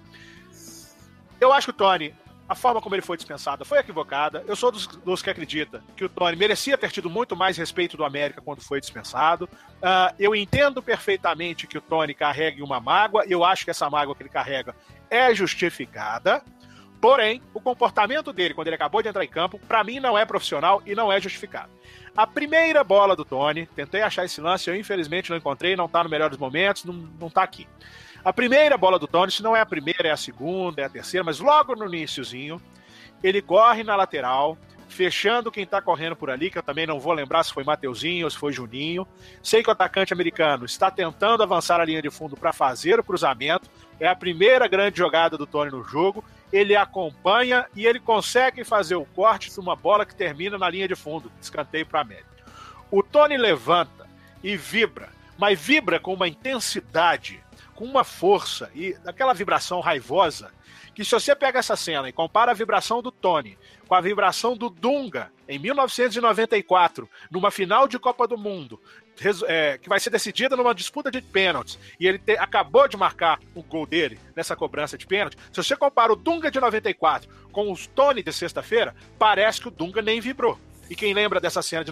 Eu acho que o Tony, a forma como ele foi dispensado foi equivocada. Eu sou dos que acredita que o Tony merecia ter tido muito mais respeito do América quando foi dispensado. Eu entendo perfeitamente que o Tony carregue uma mágoa, e eu acho que essa mágoa que ele carrega é justificada. Porém, o comportamento dele, quando ele acabou de entrar em campo, para mim não é profissional e não é justificado. A primeira bola do Tony, tentei achar esse lance, eu infelizmente não encontrei, não tá no melhor dos momentos, não tá aqui. A primeira bola do Tony, se não é a primeira, é a segunda, é a terceira, mas logo no iniciozinho, ele corre na lateral, fechando quem tá correndo por ali, que eu também não vou lembrar se foi Mateuzinho ou se foi Juninho. Sei que o atacante americano está tentando avançar a linha de fundo para fazer o cruzamento, é a primeira grande jogada do Tony no jogo, ele acompanha e ele consegue fazer o corte de uma bola que termina na linha de fundo, escanteio para a América. O Tony levanta e vibra, mas vibra com uma intensidade, com uma força e aquela vibração raivosa, que se você pega essa cena e compara a vibração do Tony com a vibração do Dunga em 1994, numa final de Copa do Mundo, que vai ser decidida numa disputa de pênaltis, e ele acabou de marcar o gol dele nessa cobrança de pênalti, se você compara o Dunga de 94 com os Tony de sexta-feira, parece que o Dunga nem vibrou. E quem lembra dessa cena de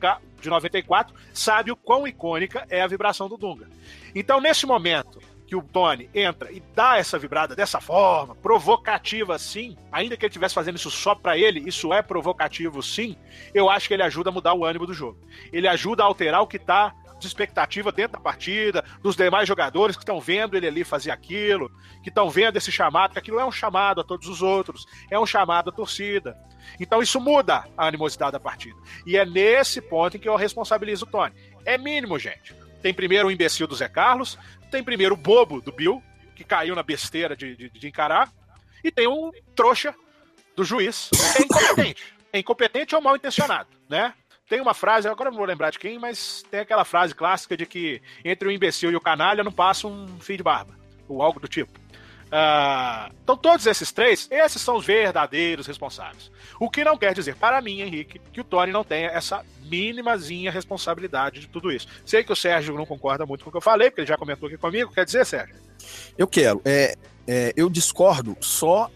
94 sabe o quão icônica é a vibração do Dunga. Então, nesse momento que o Tony entra e dá essa vibrada dessa forma, provocativa sim, ainda que ele estivesse fazendo isso só pra ele, isso é provocativo sim, eu acho que ele ajuda a mudar o ânimo do jogo. Ele ajuda a alterar o que tá de expectativa dentro da partida, dos demais jogadores que estão vendo ele ali fazer aquilo, que estão vendo esse chamado, que aquilo é um chamado a todos os outros, é um chamado à torcida. Então isso muda a animosidade da partida. E é nesse ponto em que eu responsabilizo o Tony. É mínimo, gente. Tem primeiro o imbecil do Zé Carlos, tem primeiro o bobo do Bill, que caiu na besteira de encarar, e tem o trouxa do juiz, que é incompetente. É incompetente ou mal intencionado, né? Tem uma frase, agora não vou lembrar de quem, mas tem aquela frase clássica de que entre o imbecil e o canalha não passa um fio de barba, ou algo do tipo. Então todos esses três, esses são os verdadeiros responsáveis. O que não quer dizer, para mim, Henrique, que o Tony não tenha essa minimazinha responsabilidade de tudo isso. Sei que o Sérgio não concorda muito com o que eu falei, porque ele já comentou aqui comigo. Quer dizer, Sérgio? Eu quero. Eu discordo só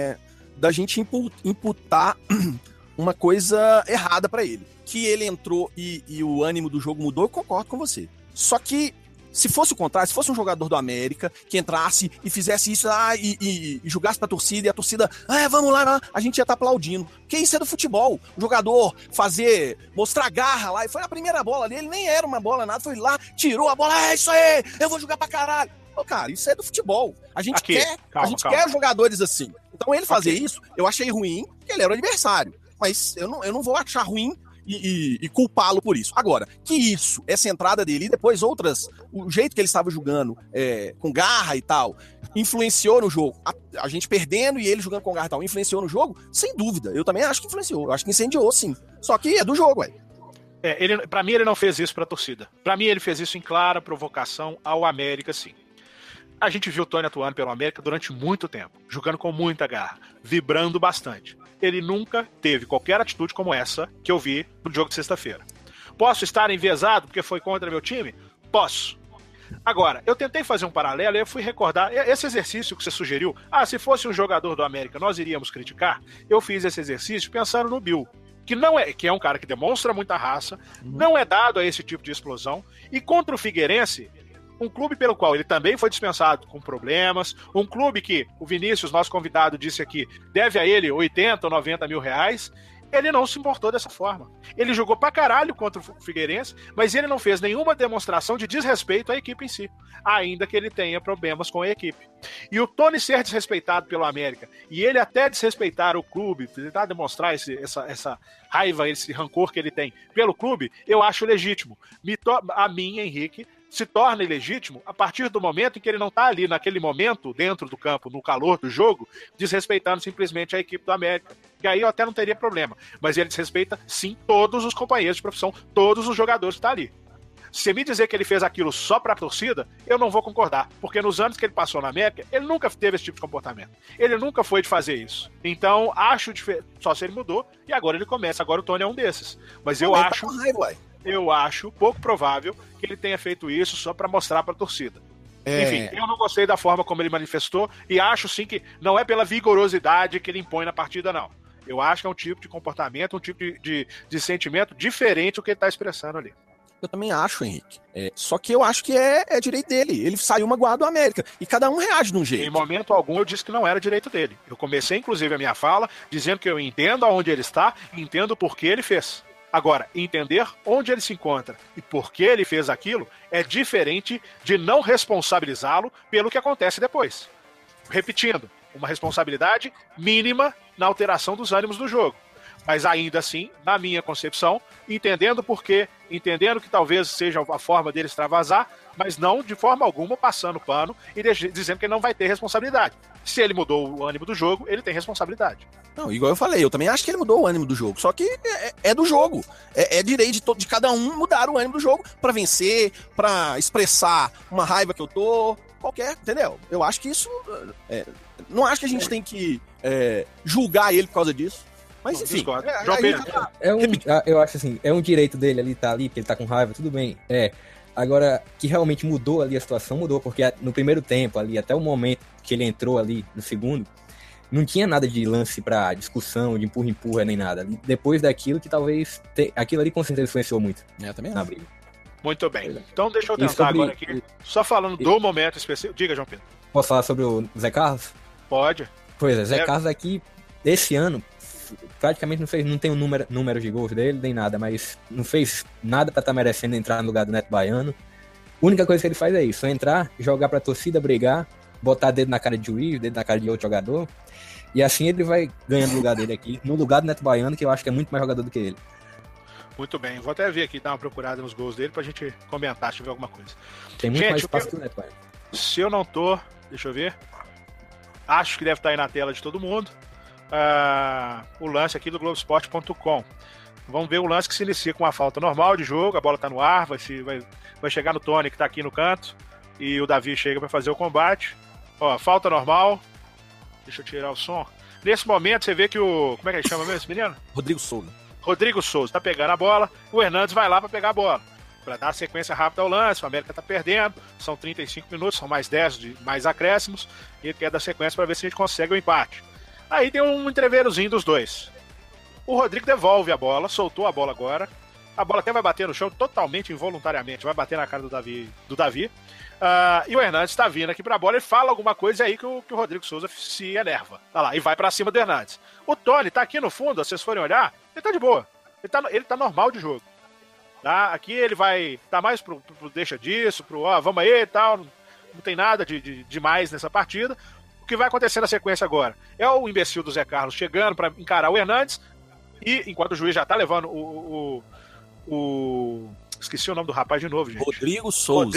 da gente imputar uma coisa errada pra ele. Que ele entrou e o ânimo do jogo mudou, eu concordo com você. Só que se fosse o contrário, se fosse um jogador do América que entrasse e fizesse isso e julgasse pra torcida, e a torcida, vamos lá, a gente ia estar aplaudindo. Porque isso é do futebol. O jogador mostrar garra lá, e foi a primeira bola dele, nem era uma bola, nada, foi lá, tirou a bola, é isso aí, eu vou jogar pra caralho. Pô, cara, isso é do futebol. A gente quer jogadores assim. Então ele fazer isso, eu achei ruim, porque ele era o adversário. Mas eu não vou achar ruim e culpá-lo por isso. Agora, que essa entrada dele e depois o jeito que ele estava jogando com garra e tal, influenciou no jogo. A gente perdendo e ele jogando com garra e tal, influenciou no jogo? Sem dúvida. Eu também acho que influenciou. Eu acho que incendiou, sim. Só que é do jogo, ué. Pra mim, ele não fez isso pra torcida. Pra mim, ele fez isso em clara provocação ao América, sim. A gente viu o Tony atuando pelo América durante muito tempo, jogando com muita garra, vibrando bastante. Ele nunca teve qualquer atitude como essa que eu vi no jogo de sexta-feira. Posso estar enviesado porque foi contra meu time? Posso. Agora, eu tentei fazer um paralelo e eu fui recordar esse exercício que você sugeriu. Se fosse um jogador do América, nós iríamos criticar. Eu fiz esse exercício pensando no Bill, que é um cara que demonstra muita raça, não é dado a esse tipo de explosão, e contra o Figueirense, um clube pelo qual ele também foi dispensado com problemas, um clube que o Vinícius, nosso convidado, disse aqui, deve a ele 80 ou 90 mil reais, ele não se importou dessa forma. Ele jogou pra caralho contra o Figueirense, mas ele não fez nenhuma demonstração de desrespeito à equipe em si, ainda que ele tenha problemas com a equipe. E o Tony ser desrespeitado pelo América, e ele até desrespeitar o clube, tentar demonstrar essa raiva, esse rancor que ele tem pelo clube, eu acho legítimo. A mim, Henrique, se torna ilegítimo a partir do momento em que ele não está ali, naquele momento, dentro do campo, no calor do jogo, desrespeitando simplesmente a equipe do América. Que aí eu até não teria problema. Mas ele desrespeita, sim, todos os companheiros de profissão, todos os jogadores que estão ali. Se me dizer que ele fez aquilo só para a torcida, eu não vou concordar, porque nos anos que ele passou na América, ele nunca teve esse tipo de comportamento. Ele nunca foi de fazer isso. Então, acho só se ele mudou, e agora ele começa. Agora o Tony é um desses. Mas eu acho pouco provável que ele tenha feito isso só para mostrar para a torcida. Enfim, eu não gostei da forma como ele manifestou, e acho sim que não é pela vigorosidade que ele impõe na partida, não. Eu acho que é um tipo de comportamento, um tipo de sentimento diferente do que ele está expressando ali. Eu também acho, Henrique. Só que eu acho que é direito dele. Ele saiu magoado do América. E cada um reage de um jeito. Em momento algum eu disse que não era direito dele. Eu comecei, inclusive, a minha fala dizendo que eu entendo aonde ele está, entendo por que ele fez. Agora, entender onde ele se encontra e por que ele fez aquilo é diferente de não responsabilizá-lo pelo que acontece depois. Repetindo, uma responsabilidade mínima na alteração dos ânimos do jogo. Mas ainda assim, na minha concepção, entendendo por quê, entendendo que talvez seja a forma dele extravasar, mas não de forma alguma passando pano e dizendo que ele não vai ter responsabilidade. Se ele mudou o ânimo do jogo, ele tem responsabilidade. Não, igual eu falei, eu também acho que ele mudou o ânimo do jogo, só que é do jogo. É direito de cada um mudar o ânimo do jogo pra vencer, pra expressar uma raiva que eu tô, qualquer, entendeu? Eu acho que isso... não acho que a gente tem que julgar ele por causa disso. Mas enfim, João Pedro. Eu acho assim, é um direito dele ali estar ali, porque ele tá com raiva, tudo bem. Agora, que realmente mudou ali a situação, mudou, porque no primeiro tempo ali, até o momento que ele entrou ali no segundo, não tinha nada de lance pra discussão, de empurra-empurra, nem nada. Depois daquilo que talvez, aquilo ali com certeza influenciou muito também na briga. Muito bem. Então deixa eu tentar agora aqui, só falando do momento específico. Diga, João Pedro. Posso falar sobre o Zé Carlos? Pode. Pois é, Zé Carlos aqui, esse ano, praticamente não tem um número de gols dele, nem nada, mas não fez nada pra estar merecendo entrar no lugar do Neto Baiano. A única coisa que ele faz é isso, entrar, jogar pra torcida, brigar, botar dedo na cara de juiz, dedo na cara de outro jogador, e assim ele vai ganhando o lugar dele aqui, no lugar do Neto Baiano, que eu acho que é muito mais jogador do que ele. Muito bem, vou até ver aqui, dar uma procurada nos gols dele pra gente comentar, se tiver alguma coisa. Tem muito mais espaço que o Neto Baiano. Se eu não tô, deixa eu ver, acho que deve estar aí na tela de todo mundo, o lance aqui do Globoesporte.com. Vamos ver o lance que se inicia com uma falta normal de jogo, a bola tá no ar, vai chegar no Tony que tá aqui no canto, e o Davi chega para fazer o combate. Falta normal. Deixa eu tirar o som. Nesse momento você vê que como é que ele chama mesmo esse menino? Rodrigo Souza tá pegando a bola, o Hernandes vai lá para pegar a bola, para dar sequência rápida ao lance. O América tá perdendo, são 35 minutos, são mais 10 de mais acréscimos, e ele quer dar sequência para ver se a gente consegue o empate. Aí tem um entreveirozinho dos dois. O Rodrigo devolve a bola, soltou a bola agora. A bola até vai bater no chão totalmente involuntariamente, vai bater na cara do Davi. E o Hernandes tá vindo aqui pra bola, ele fala alguma coisa aí que o Rodrigo Souza se enerva. Tá lá, e vai pra cima do Hernandes. O Tony tá aqui no fundo, se vocês forem olhar, ele tá de boa. Ele tá normal de jogo. Tá? Aqui ele vai tá mais pro deixa disso, vamos aí e tal. Não tem nada de demais nessa partida. O que vai acontecer na sequência agora é o imbecil do Zé Carlos chegando para encarar o Hernandes, e enquanto o juiz já tá levando esqueci o nome do rapaz de novo, gente. Rodrigo Souza.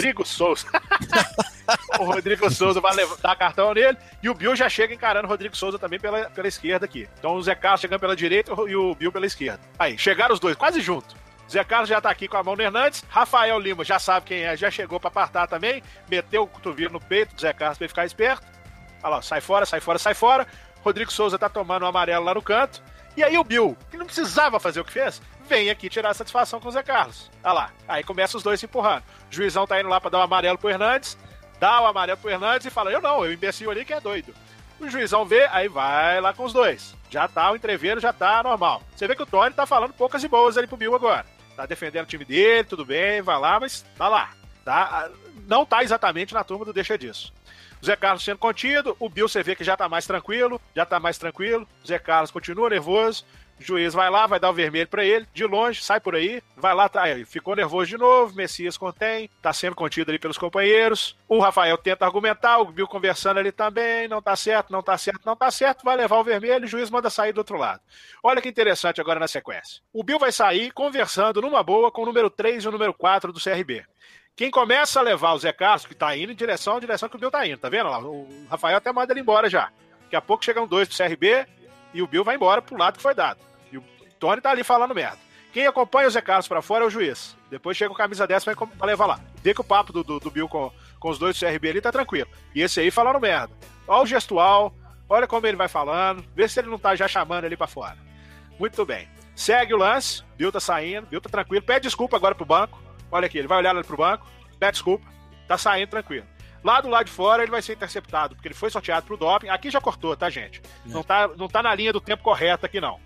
O Rodrigo Souza vai dar cartão nele, e o Bill já chega encarando o Rodrigo Souza também pela esquerda aqui. Então o Zé Carlos chegando pela direita e o Bill pela esquerda. Aí, chegaram os dois quase juntos. Zé Carlos já tá aqui com a mão no Hernandes. Rafael Lima já sabe quem é, já chegou pra apartar também. Meteu o cotovelo no peito do Zé Carlos pra ele ficar esperto. Olha lá, sai fora. Rodrigo Souza tá tomando um amarelo lá no canto. E aí o Bill, que não precisava fazer o que fez, vem aqui tirar a satisfação com o Zé Carlos. Olha lá, aí começa os dois se empurrando. O juizão tá indo lá pra dar o amarelo pro Hernandes, dá o amarelo pro Hernandes e fala, eu imbecil ali que é doido. O juizão vê, aí vai lá com os dois. Já tá, o entreveiro já tá normal. Você vê que o Tony tá falando poucas e boas ali pro Bill agora. Tá defendendo o time dele, tudo bem, vai lá, mas tá lá. Tá? Não tá exatamente na turma do deixa disso. O Zé Carlos sendo contido, o Bill você vê que já tá mais tranquilo. O Zé Carlos continua nervoso. O juiz vai lá, vai dar o vermelho pra ele, de longe, sai por aí, vai lá, tá aí, ficou nervoso de novo, Messias contém, tá sendo contido ali pelos companheiros. O Rafael tenta argumentar, o Bill conversando ali também, não tá certo, vai levar o vermelho, o juiz manda sair do outro lado. Olha que interessante agora na sequência. O Bill vai sair conversando numa boa com o número 3 e o número 4 do CRB. Quem começa a levar o Zé Carlos, que tá indo em direção que o Bill tá indo, tá vendo lá? O Rafael até manda ele embora já. Daqui a pouco chegam 2 pro CRB e o Bill vai embora pro lado que foi dado. E o Tony tá ali falando merda. Quem acompanha o Zé Carlos pra fora é o juiz. Depois chega o camisa 10 pra levar lá. Vê que o papo do Bill com os 2 do CRB ali tá tranquilo. E esse aí falando merda. Olha o gestual, olha como ele vai falando, vê se ele não tá já chamando ali pra fora. Muito bem. Segue o lance, Bill tá saindo, Bill tá tranquilo, pede desculpa agora pro banco. Olha aqui, ele vai olhar ali pro banco, pede desculpa, tá saindo tranquilo. Lá do lado de fora ele vai ser interceptado, porque ele foi sorteado pro doping. Aqui já cortou, tá, gente? Não tá na linha do tempo correto aqui, não.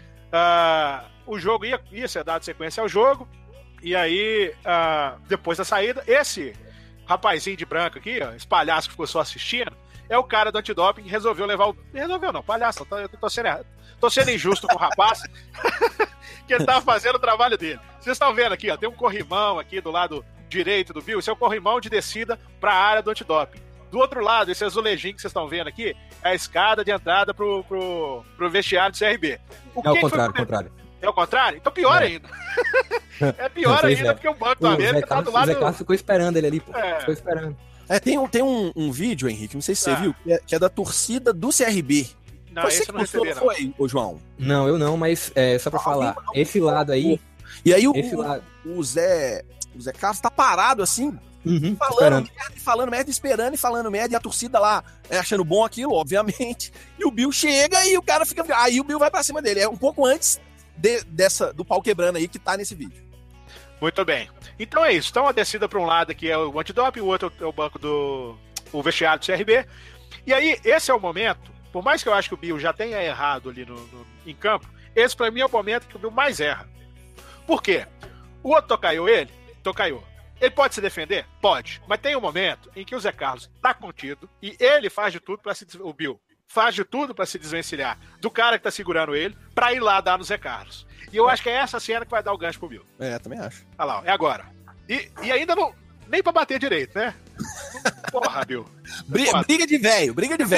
O jogo ia ser dado sequência ao jogo, e aí, depois da saída, esse rapazinho de branco aqui, ó, esse palhaço que ficou só assistindo, é o cara do antidoping que resolveu levar o... Resolveu não, palhaço, eu tô sendo injusto com o rapaz, que ele tava fazendo o trabalho dele. Vocês estão vendo aqui, ó, tem um corrimão aqui do lado direito do Bill, esse é o corrimão de descida para a área do antidoping. Do outro lado, esse azulejinho que vocês estão vendo aqui, é a escada de entrada pro vestiário do CRB. É o contrário. É o contrário? Então pior ainda. É pior ainda, porque o Banco da América tá do lado... O Zé Carlos ficou esperando ele ali, pô. Ficou esperando. Tem um vídeo, Henrique, não sei se você viu, que é da torcida do CRB. Não, você esse que não recebi, não. Foi, ô João? Não, eu não, mas só pra falar, esse lado aí... E aí o Zé Carlos tá parado assim, falando merda, esperando e falando merda, e a torcida lá achando bom aquilo, obviamente. E o Bill chega e o cara fica... Aí o Bill vai pra cima dele. É um pouco antes do pau quebrando aí que tá nesse vídeo. Muito bem. Então é isso. Então a descida para um lado aqui é o antidoping, o outro é o banco o vestiário do CRB. E aí, esse é o momento, por mais que eu acho que o Bill já tenha errado ali em campo, esse para mim é o momento que o Bill mais erra. Por quê? O outro tocaiou ele? Tocaiou. Ele pode se defender? Pode. Mas tem um momento em que o Zé Carlos tá contido e ele faz de tudo para o Bill faz de tudo para se desvencilhar do cara que tá segurando ele para ir lá dar no Zé Carlos. E eu acho que é essa cena que vai dar o gancho pro Bill. Também acho. Olha lá, é agora. E ainda não... Nem pra bater direito, né? Porra, Bill. Briga de velho.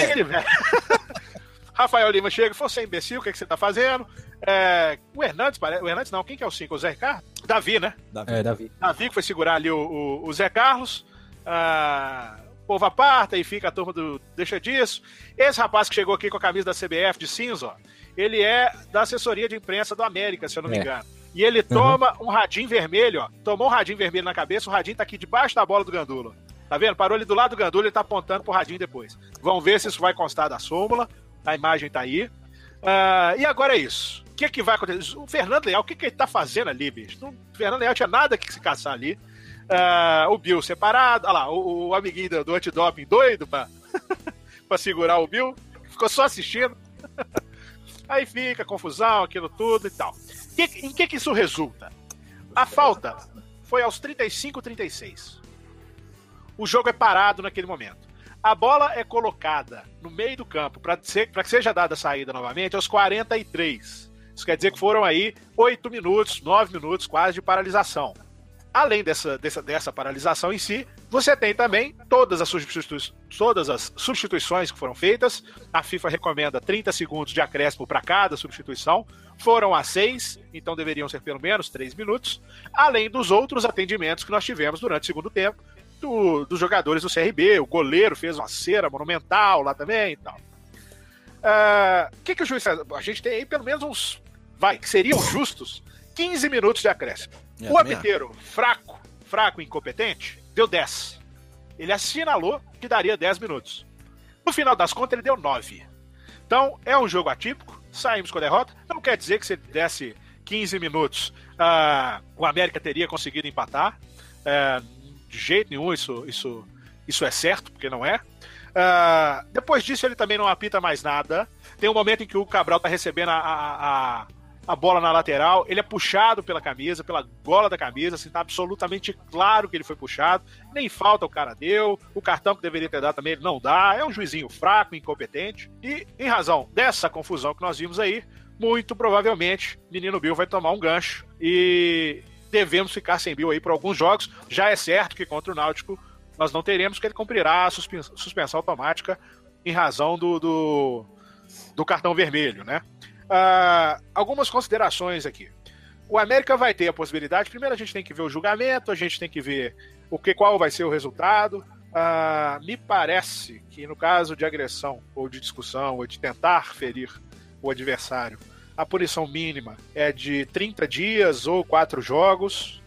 Rafael Lima chega e falou, você é imbecil, o que você tá fazendo? O Hernandes, o Hernandes não, quem que é o 5? O Zé Carlos? Davi, né? Davi. Davi que foi segurar ali o Zé Carlos. O povo aparta e fica a turma do deixa disso. Esse rapaz que chegou aqui com a camisa da CBF de cinza, ó, ele é da assessoria de imprensa do América, se eu não me engano. E ele toma um radinho vermelho, ó. Tomou um radinho vermelho na cabeça, o radinho tá aqui debaixo da bola do Gandula. Tá vendo? Parou ali do lado do Gandula, ele tá apontando pro radinho depois. Vamos ver se isso vai constar da súmula. A imagem tá aí. E agora é isso. O que vai acontecer? O Fernando Leal, o que ele tá fazendo ali, bicho? O Fernando Leal tinha nada que se caçar ali. O Bill separado. Olha lá, o amiguinho do antidoping doido pra segurar o Bill. Ficou só assistindo. Aí fica confusão, aquilo tudo e tal. Em que isso resulta? A falta foi aos 35-36. O jogo é parado naquele momento. A bola é colocada no meio do campo para que seja dada a saída novamente aos 43. Isso quer dizer que foram aí 8 minutos, 9 minutos quase de paralisação. Além dessa paralisação em si, você tem também todas as substituições que foram feitas. A FIFA recomenda 30 segundos de acréscimo para cada substituição. Foram a 6, então deveriam ser pelo menos 3 minutos. Além dos outros atendimentos que nós tivemos durante o segundo tempo, dos jogadores do CRB. O goleiro fez uma cera monumental lá também e tal. O que o juiz faz? A gente tem aí pelo menos uns... que seriam justos 15 minutos de acréscimo. O arbitreiro, fraco e incompetente, deu 10. Ele assinalou que daria 10 minutos. No final das contas, ele deu 9. Então, é um jogo atípico, saímos com a derrota. Não quer dizer que se ele desse 15 minutos, o América teria conseguido empatar. De jeito nenhum, isso é certo, porque não é. Depois disso, ele também não apita mais nada. Tem um momento em que o Cabral está recebendo a bola na lateral, ele é puxado pela camisa, pela gola da camisa, assim, tá absolutamente claro que ele foi puxado, nem falta o cara deu, o cartão que deveria ter dado também ele não dá, é um juizinho fraco, incompetente, e em razão dessa confusão que nós vimos aí, muito provavelmente, menino Bill vai tomar um gancho, e devemos ficar sem Bill aí por alguns jogos. Já é certo que contra o Náutico nós não teremos, que ele cumprirá a suspensão automática em razão do cartão vermelho, né? Algumas considerações aqui. o América vai ter a possibilidade. Primeiro a gente tem que ver o julgamento, a gente tem que ver qual vai ser o resultado. Me parece que no caso de agressão, ou de discussão, ou de tentar ferir o adversário, a punição mínima é de 30 dias ou 4 jogos.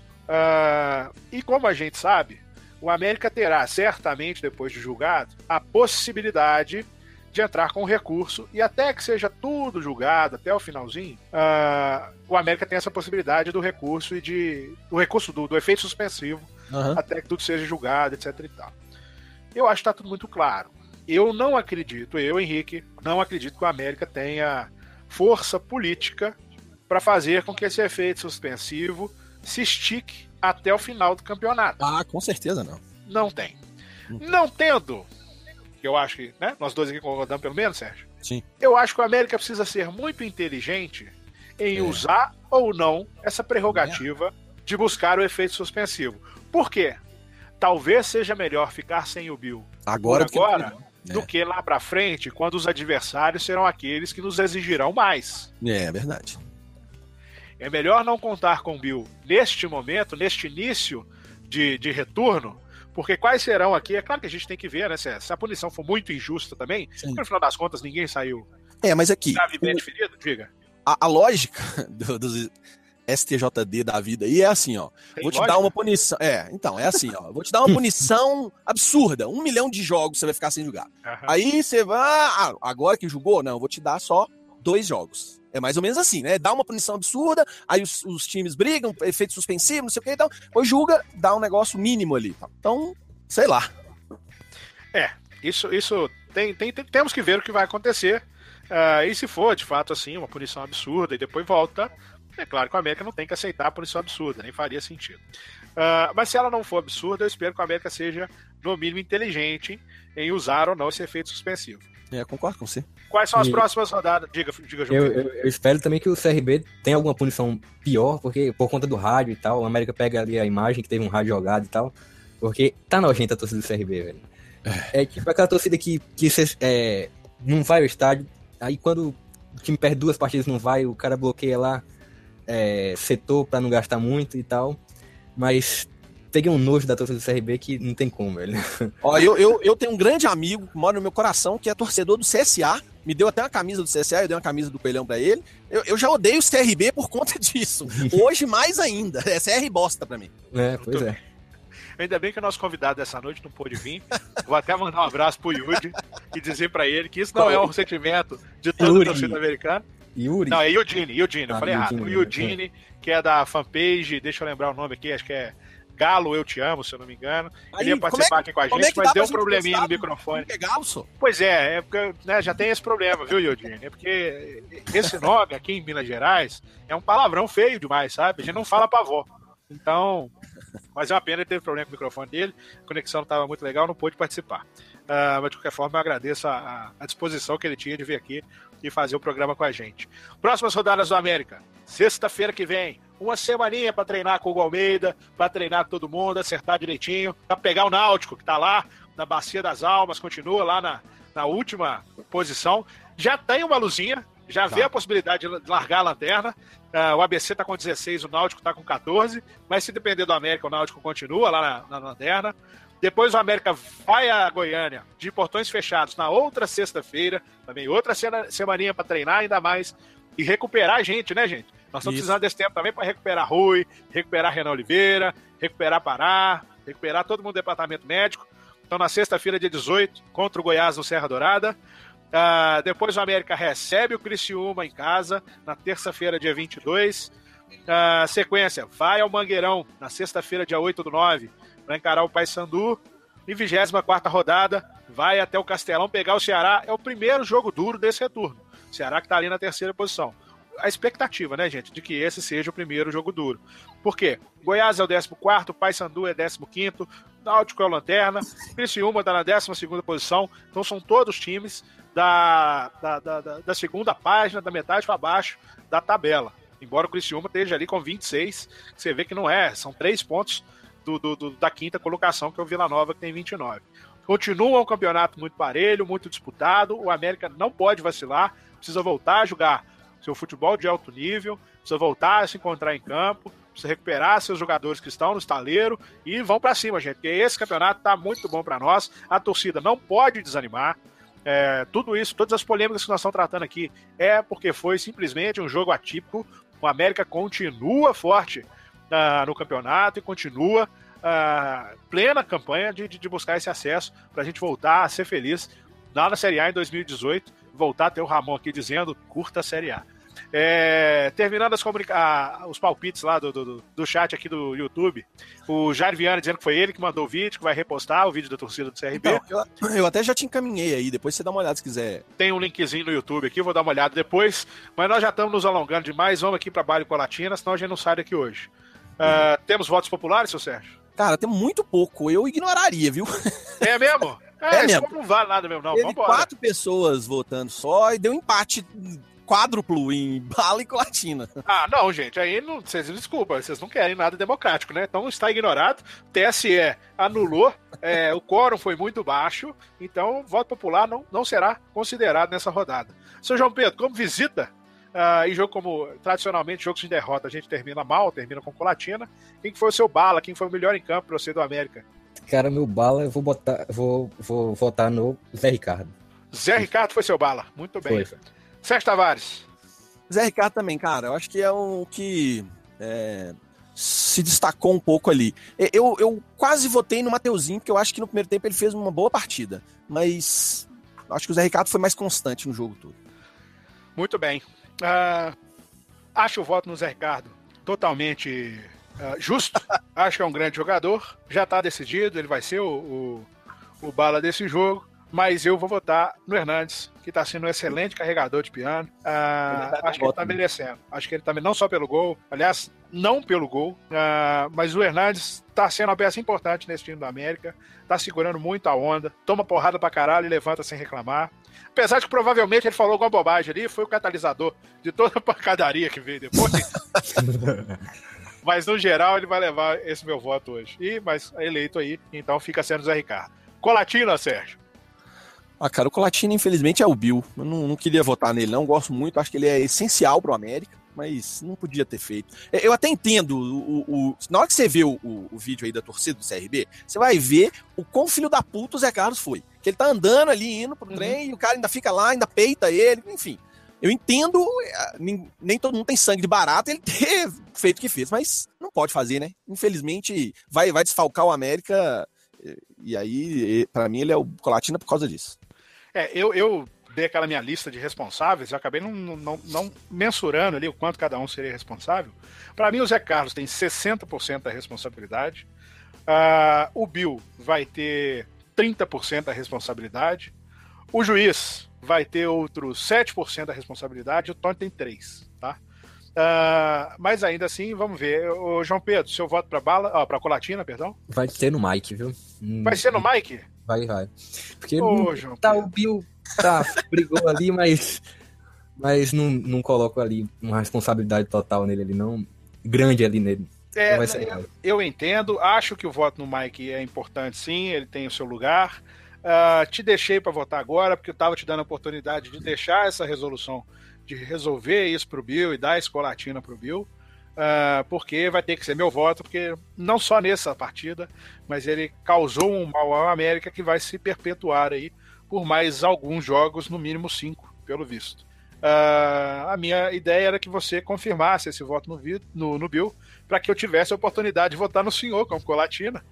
E como a gente sabe, o América terá, certamente, depois de julgado, a possibilidade de entrar com recurso, e até que seja tudo julgado, até o finalzinho, o América tem essa possibilidade do recurso e do efeito suspensivo, até que tudo seja julgado, etc e tal. Eu acho que está tudo muito claro. Eu, Henrique, não acredito que o América tenha força política para fazer com que esse efeito suspensivo se estique até o final do campeonato. Com certeza não. Não tem. Não tendo, que eu acho que, né, nós dois aqui concordamos pelo menos, Sérgio? Sim. Eu acho que o América precisa ser muito inteligente em usar ou não essa prerrogativa de buscar o efeito suspensivo. Por quê? Talvez seja melhor ficar sem o Bill agora do que lá pra frente, quando os adversários serão aqueles que nos exigirão mais. É verdade. É melhor não contar com o Bill neste momento, neste início de retorno, porque quais serão aqui? É claro que a gente tem que ver, né? Se a punição for muito injusta também, no final das contas ninguém saiu. Mas aqui. Gravemente ferido, diga. A lógica dos STJD da vida aí é assim, ó. Vou te dar uma punição. Então, é assim, ó. Vou te dar uma punição absurda. 1 milhão de jogos você vai ficar sem julgar. Aí você vai. Agora que julgou? Não, vou te dar só 2 jogos. É mais ou menos assim, né? Dá uma punição absurda, aí os times brigam, efeito suspensivo, não sei o que, então, depois julga, dá um negócio mínimo ali. Então, sei lá. Isso temos que ver o que vai acontecer. E se for, de fato, assim, uma punição absurda e depois volta, é claro que o América não tem que aceitar a punição absurda, nem faria sentido. Mas se ela não for absurda, eu espero que o América seja, no mínimo, inteligente em usar ou não esse efeito suspensivo. Concordo com você. Quais são as próximas rodadas? Diga, João. Eu espero também que o CRB tenha alguma punição pior, porque por conta do rádio e tal, o América pega ali a imagem que teve um rádio jogado e tal, porque tá nojenta a torcida do CRB, velho. É tipo aquela torcida que não vai ao estádio, aí quando o time perde 2 partidas não vai, o cara bloqueia lá setor pra não gastar muito e tal, mas peguei um nojo da torcida do CRB que não tem como, velho. Ó, eu tenho um grande amigo que mora no meu coração, que é torcedor do CSA, me deu até uma camisa do CSA, eu dei uma camisa do Coelhão pra ele. Eu já odeio o CRB por conta disso. Hoje mais ainda. É CR bosta pra mim. Pois é. Ainda bem que o nosso convidado dessa noite não pôde vir. Vou até mandar um abraço pro Yudi e dizer pra ele que isso não é um sentimento de todo torcedor americano. Yuri? Não, é Eudine. Eu falei errado. O Eudine, que é da fanpage, deixa eu lembrar o nome aqui, acho que é Galo, eu te amo, se eu não me engano. Ele ia participar aqui com a gente, mas deu um probleminha no microfone. É Galo, só? Pois é porque já tem esse problema, viu, Eudine? É porque esse nome aqui em Minas Gerais é um palavrão feio demais, sabe? A gente não fala pra avó. Então, mas é uma pena, ele teve problema com o microfone dele, a conexão não estava muito legal, não pôde participar. Mas de qualquer forma, eu agradeço a disposição que ele tinha de vir aqui e fazer o programa com a gente. Próximas rodadas do América, sexta-feira que vem, uma semaninha para treinar com o Hugo Almeida, para treinar todo mundo, acertar direitinho, para pegar o Náutico, que está lá na Bacia das Almas, continua lá na última posição, já tem uma luzinha, já vê a possibilidade de largar a lanterna. O ABC está com 16, o Náutico está com 14, mas se depender do América, o Náutico continua lá na lanterna. Depois o América vai a Goiânia de portões fechados na outra sexta-feira, também outra semaninha para treinar ainda mais e recuperar a gente, né, gente? Nós estamos precisando desse tempo também para recuperar Rui, recuperar Renan Oliveira, recuperar Pará, recuperar todo mundo do departamento médico. Então na sexta-feira, dia 18, contra o Goiás no Serra Dourada. Depois o América recebe o Criciúma em casa na terça-feira, dia 22. Sequência, vai ao Mangueirão na sexta-feira, dia 8/9, para encarar o Paysandu. E 24ª rodada, vai até o Castelão pegar o Ceará. É o primeiro jogo duro desse retorno. O Ceará que está ali na terceira posição. A expectativa, né, gente, de que esse seja o primeiro jogo duro. Por quê? Goiás é o 14º, Paysandu é 15º, Náutico é o lanterna, Criciúma está na 12ª posição. Então são todos times da segunda página, da metade para baixo da tabela. Embora o Criciúma esteja ali com 26, você vê que não é, são 3 pontos da quinta colocação, que é o Vila Nova, que tem 29. Continua um campeonato muito parelho, muito disputado. O América não pode vacilar, precisa voltar a jogar seu futebol de alto nível, precisa voltar a se encontrar em campo, precisa recuperar seus jogadores que estão no estaleiro e vão para cima, gente, porque esse campeonato está muito bom para nós, a torcida não pode desanimar. Tudo isso, todas as polêmicas que nós estamos tratando aqui porque foi simplesmente um jogo atípico. O América continua forte no campeonato e continua plena campanha de buscar esse acesso para a gente voltar a ser feliz lá na Série A em 2018, voltar a ter o Ramon aqui dizendo curta a Série A. Terminando os palpites lá do chat aqui do YouTube, o Jair Viana dizendo que foi ele que mandou o vídeo, que vai repostar o vídeo da torcida do CRB. Então, eu até já te encaminhei aí, depois você dá uma olhada se quiser. Tem um linkzinho no YouTube aqui, vou dar uma olhada depois, mas nós já estamos nos alongando demais, vamos aqui para Baile Colatina, senão a gente não sai daqui hoje. Temos votos populares, seu Sérgio? Cara, tem muito pouco, eu ignoraria, viu? É mesmo? Mesmo. Não vale nada mesmo, não. Teve 4 pessoas votando só e deu empate quádruplo em Bala e Colatina. Não, gente, aí vocês desculpam, vocês não querem nada democrático, né? Então está ignorado, TSE anulou, o quórum foi muito baixo, então o voto popular não será considerado nessa rodada. Seu João Pedro, como visita, em jogo como, tradicionalmente, jogos de derrota, a gente termina mal, termina com Colatina, quem foi o seu Bala, quem foi o melhor em campo para você do América? Cara, meu Bala, eu vou votar no Zé Ricardo. Zé Ricardo foi seu Bala, muito bem. Foi. Sérgio Tavares. Zé Ricardo também, cara. Eu acho que é um que se destacou um pouco ali. Eu quase votei no Mateuzinho, porque eu acho que no primeiro tempo ele fez uma boa partida. Mas acho que o Zé Ricardo foi mais constante no jogo todo. Muito bem. Acho o voto no Zé Ricardo totalmente justo. Acho que é um grande jogador. Já está decidido, ele vai ser o bala desse jogo. Mas eu vou votar no Hernandes, que está sendo um excelente carregador de piano. Acho que ele está merecendo. Acho que ele também, não só pelo gol, aliás, não pelo gol, mas o Hernandes está sendo uma peça importante nesse time do América, está segurando muito a onda, toma porrada pra caralho e levanta sem reclamar. Apesar de que provavelmente ele falou alguma bobagem ali, foi o catalisador de toda a pancadaria que veio depois. Mas no geral ele vai levar esse meu voto hoje. Mas é eleito aí, então fica sendo o Zé Ricardo. Colatina, Sérgio. Cara, o Colatina, infelizmente, é o Bill. Eu não queria votar nele, não. Gosto muito, acho que ele é essencial pro América, mas não podia ter feito. Eu até entendo, na hora que você vê o vídeo aí da torcida do CRB, você vai ver o quão filho da puta o Zé Carlos foi. Que ele tá andando ali, indo pro trem, e o cara ainda fica lá, ainda peita ele, enfim. Eu entendo, nem todo mundo tem sangue de barata ele ter feito o que fez, mas não pode fazer, né? Infelizmente, vai desfalcar o América, e aí, pra mim, ele é o Colatina por causa disso. Eu dei aquela minha lista de responsáveis, eu acabei não mensurando ali o quanto cada um seria responsável. Para mim, o Zé Carlos tem 60% da responsabilidade, o Bill vai ter 30% da responsabilidade, o juiz vai ter outros 7% da responsabilidade, o Tony tem 3%, tá? Mas ainda assim, vamos ver. Ô, João Pedro, seu voto para Colatina, perdão? Vai ser no Mike, viu? Vai ser no Mike? Vai. Porque João o Bill brigou ali, mas não coloco ali uma responsabilidade total nele ali, não. Grande ali nele. Então vai ser eu entendo, acho que o voto no Mike é importante, sim, ele tem o seu lugar. Te deixei para votar agora, porque eu estava te dando a oportunidade de deixar essa resolução, de resolver isso pro Bill e dar a Colatina pro Bill. Porque vai ter que ser meu voto, porque não só nessa partida, mas ele causou um mal ao América que vai se perpetuar aí por mais alguns jogos, no mínimo 5, pelo visto. A minha ideia era que você confirmasse esse voto no Bill, para que eu tivesse a oportunidade de votar no senhor como Colatina.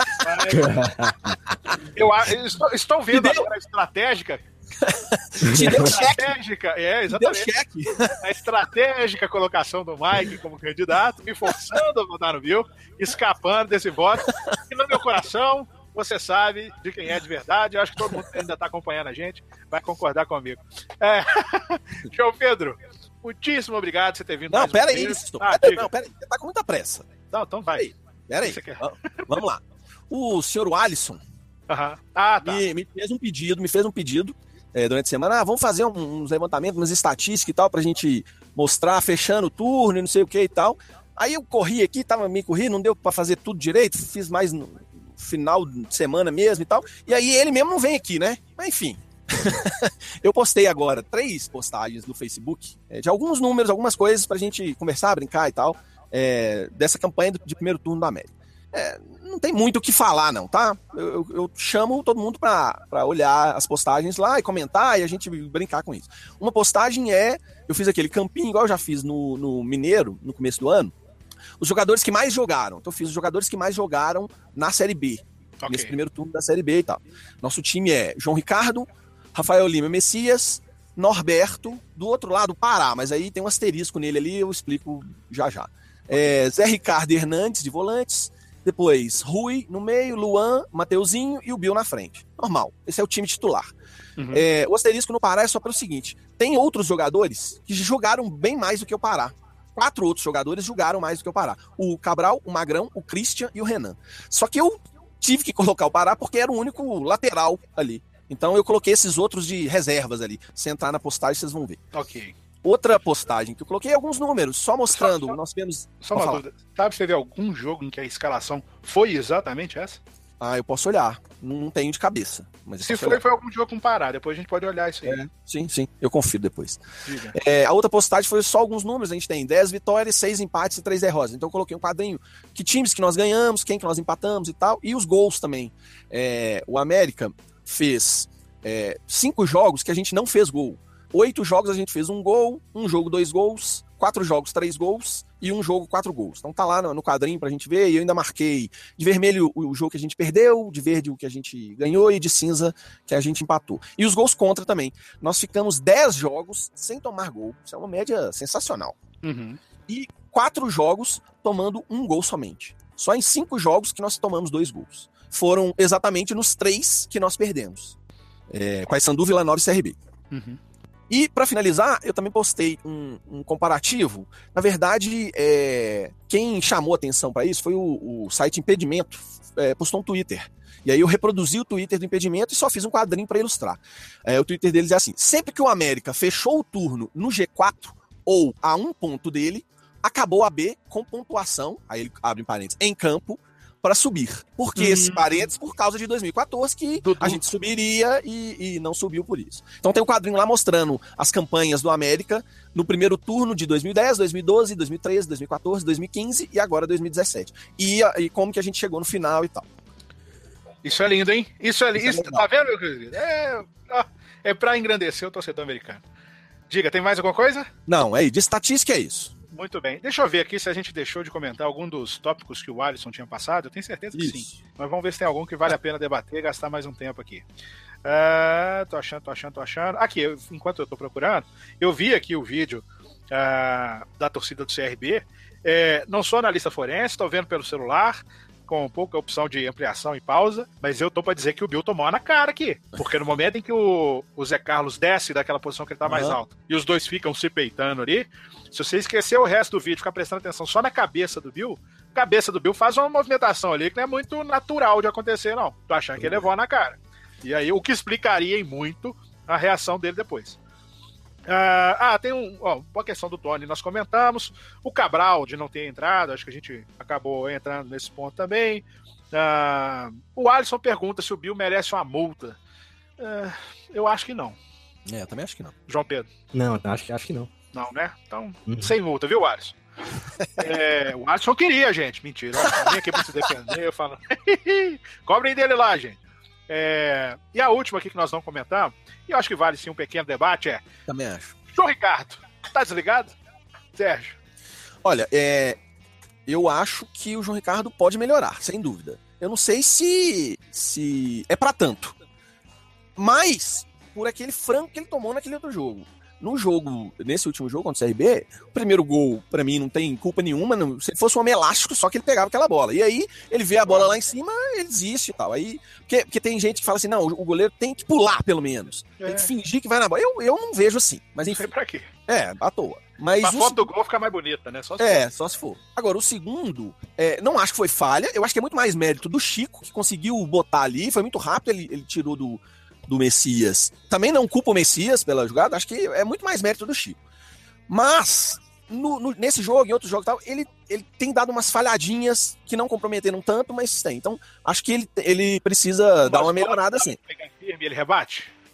Estou vendo agora a estratégica. Te deu Estratégica, exatamente. Deu cheque. A estratégica colocação do Mike como candidato, me forçando a votar no Bill, escapando desse voto. E no meu coração, você sabe de quem é de verdade. Eu acho que todo mundo que ainda está acompanhando a gente vai concordar comigo. João Pedro, muitíssimo obrigado por você ter vindo. Não, pera aí. Não, pera aí. Você tá com muita pressa. Não, então vai. Pera aí. Vamos lá. O senhor Alisson me fez um pedido durante a semana. Vamos fazer uns levantamentos, umas estatísticas e tal, pra gente mostrar, fechando o turno e não sei o que e tal. Aí eu corri aqui, tava meio corrido, não deu pra fazer tudo direito, fiz mais no final de semana mesmo e tal. E aí ele mesmo não vem aqui, né? Mas enfim, Eu postei agora 3 postagens no Facebook, de alguns números, algumas coisas pra gente conversar, brincar e tal, dessa campanha de primeiro turno da América. Não tem muito o que falar, não, tá? Eu chamo todo mundo pra olhar as postagens lá e comentar e a gente brincar com isso. Uma postagem eu fiz aquele campinho, igual eu já fiz no Mineiro, no começo do ano, os jogadores que mais jogaram. Então eu fiz os jogadores que mais jogaram na Série B, nesse primeiro turno da Série B e tal. Nosso time é João Ricardo, Rafael Lima Messias, Norberto, do outro lado Pará, mas aí tem um asterisco nele ali, eu explico já. Zé Ricardo Hernandes, de volantes, depois Rui no meio, Luan, Mateuzinho e o Bill na frente. Normal, esse é o time titular. Uhum. O asterisco no Pará é só pelo seguinte, tem outros jogadores que jogaram bem mais do que o Pará. 4 outros jogadores jogaram mais do que o Pará. O Cabral, o Magrão, o Christian e o Renan. Só que eu tive que colocar o Pará porque era o único lateral ali. Então eu coloquei esses outros de reservas ali. Se entrar na postagem, vocês vão ver. Ok. Outra postagem que eu coloquei alguns números, só mostrando. Nós temos. Só uma dúvida. Sabe se teve algum jogo em que a escalação foi exatamente essa? Eu posso olhar. Não tenho de cabeça. Mas se foi algum jogo com Pará, depois a gente pode olhar isso aí. Sim. Eu confiro depois. A outra postagem foi só alguns números. A gente tem 10 vitórias, 6 empates e 3 derrotas. Então eu coloquei um quadrinho. Que times que nós ganhamos, quem que nós empatamos e tal. E os gols também. O América fez 5 jogos que a gente não fez gol. 8 jogos a gente fez 1 gol, 1 jogo 2 gols, 4 jogos 3 gols e 1 jogo 4 gols. Então tá lá no quadrinho pra gente ver, e eu ainda marquei de vermelho o jogo que a gente perdeu, de verde o que a gente ganhou e de cinza que a gente empatou. E os gols contra também. Nós ficamos 10 jogos sem tomar gol. Isso é uma média sensacional. Uhum. E 4 jogos tomando 1 gol somente. Só em 5 jogos que nós tomamos 2 gols. Foram exatamente nos 3 que nós perdemos. Paysandu, Vila Nova e CRB. Uhum. E, para finalizar, eu também postei um comparativo. Na verdade, quem chamou atenção para isso foi o site Impedimento, postou um Twitter. E aí eu reproduzi o Twitter do Impedimento e só fiz um quadrinho para ilustrar. O Twitter deles é assim: sempre que o América fechou o turno no G4 ou a 1 ponto dele, acabou a B com pontuação, aí ele abre em parênteses, em campo, para subir. Por que esse parênteses? Por causa de 2014, que a gente subiria e não subiu por isso. Então tem um quadrinho lá mostrando as campanhas do América no primeiro turno de 2010, 2012, 2013, 2014, 2015 e agora 2017. E como que a gente chegou no final e tal. Isso é lindo, hein? Isso é lindo. Isso, tá vendo, meu querido? É pra engrandecer o torcedor americano. Diga, tem mais alguma coisa? Não, de estatística é isso. Muito bem. Deixa eu ver aqui se a gente deixou de comentar algum dos tópicos que o Alisson tinha passado. Eu tenho certeza que sim. Mas vamos ver se tem algum que vale a pena debater e gastar mais um tempo aqui. Tô achando. Aqui, enquanto eu tô procurando, eu vi aqui o vídeo da torcida do CRB. Não sou analista forense, tô vendo pelo celular, com pouca opção de ampliação e pausa, mas eu tô pra dizer que o Bill tomou na cara aqui. Porque no momento em que o Zé Carlos desce daquela posição que ele tá mais alto e os dois ficam se peitando ali, se você esquecer o resto do vídeo, ficar prestando atenção só na cabeça do Bill, a cabeça do Bill faz uma movimentação ali que não é muito natural de acontecer, não. Tô achando que ele levou na cara. E aí, o que explicaria em muito a reação dele depois. Tem uma questão do Tony, nós comentamos. O Cabral de não ter entrado, acho que a gente acabou entrando nesse ponto também. O Alisson pergunta se o Bill merece uma multa. Eu acho que não. Eu também acho que não. João Pedro? Não, acho que não. Não, né? Então, sem multa, viu, Alisson? O Alisson queria, gente. Mentira. Eu vim aqui pra se defender. Eu falo, cobrem dele lá, gente. E a última aqui que nós não comentamos, e eu acho que vale sim um pequeno debate, Também acho. João Ricardo, tá desligado? Sérgio? Olha, eu acho que o João Ricardo pode melhorar, sem dúvida. Eu não sei se é pra tanto. Mas, por aquele frango que ele tomou naquele outro jogo. Nesse último jogo contra o CRB, o primeiro gol, pra mim, não tem culpa nenhuma. Se fosse um homem elástico, só que ele pegava aquela bola. E aí, ele vê a bola lá em cima, ele desiste e tal. Aí, porque tem gente que fala assim, não, o goleiro tem que pular, pelo menos. Tem que fingir que vai na bola. Eu não vejo assim. Mas enfim. Não sei pra quê. À toa. Mas a foto do gol fica mais bonita, né? Só se for. Agora, o segundo, não acho que foi falha. Eu acho que é muito mais mérito do Chico, que conseguiu botar ali. Foi muito rápido, ele tirou do Messias. Também não culpa o Messias pela jogada, acho que é muito mais mérito do Chico. Mas, nesse jogo, em outros jogos e tal, ele tem dado umas falhadinhas que não comprometeram tanto, mas tem. Então, acho que ele precisa dar uma melhorada assim. Pegar firme, ele rebate?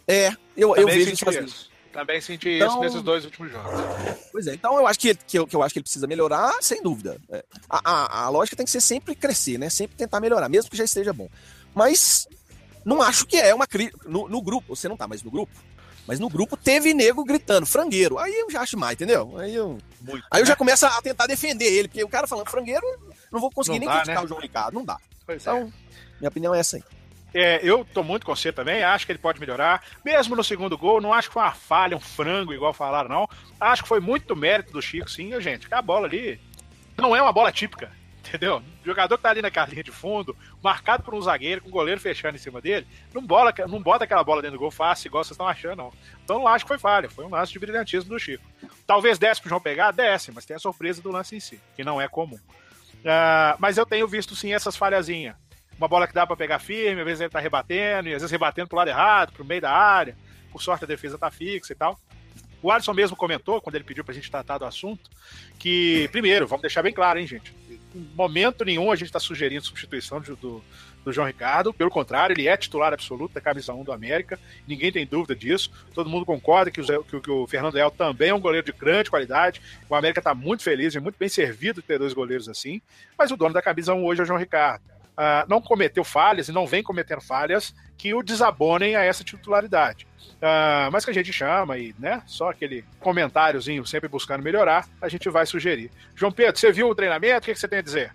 Eu vejo isso. Também senti isso nesses 2 últimos jogos. Pois é, então eu acho que ele precisa melhorar, sem dúvida. A lógica tem que ser sempre crescer, né? Sempre tentar melhorar, mesmo que já esteja bom. Mas não acho que é uma crítica. No grupo, você não tá mais no grupo, mas no grupo teve nego gritando, frangueiro. Aí eu já acho mais, entendeu? Aí eu já começo a tentar defender ele, porque o cara falando frangueiro, não vou conseguir nem criticar, né? O João Ricardo, não dá. Então, minha opinião é essa aí. Eu tô muito com você também, acho que ele pode melhorar. Mesmo no segundo gol, não acho que foi uma falha, um frango, igual falaram, não. Acho que foi muito mérito do Chico, sim, gente. A bola ali não é uma bola típica, entendeu? O jogador que tá ali naquela linha de fundo, marcado por um zagueiro, com o goleiro fechando em cima dele, não bota aquela bola dentro do gol fácil, igual vocês estão achando, não. Então não acho que foi falha, foi um lance de brilhantismo do Chico. Talvez desse pro João pegar, mas tem a surpresa do lance em si, que não é comum. Mas eu tenho visto, sim, essas falhazinhas. Uma bola que dá pra pegar firme, às vezes ele tá rebatendo, e às vezes rebatendo pro lado errado, pro meio da área. Por sorte a defesa tá fixa e tal. O Alisson mesmo comentou, quando ele pediu pra gente tratar do assunto, que, primeiro, vamos deixar bem claro, hein, gente? Em momento nenhum a gente tá sugerindo substituição do João Ricardo. Pelo contrário, ele é titular absoluto da camisa 1 do América. Ninguém tem dúvida disso. Todo mundo concorda que o Fernando Leal também é um goleiro de grande qualidade. O América tá muito feliz e muito bem servido de ter 2 goleiros assim. Mas o dono da camisa 1 hoje é o João Ricardo. Não cometeu falhas e não vem cometendo falhas que o desabonem a essa titularidade. Mas que a gente chama e, né, só aquele comentáriozinho sempre buscando melhorar, a gente vai sugerir. João Pedro, você viu o treinamento? O que você tem a dizer?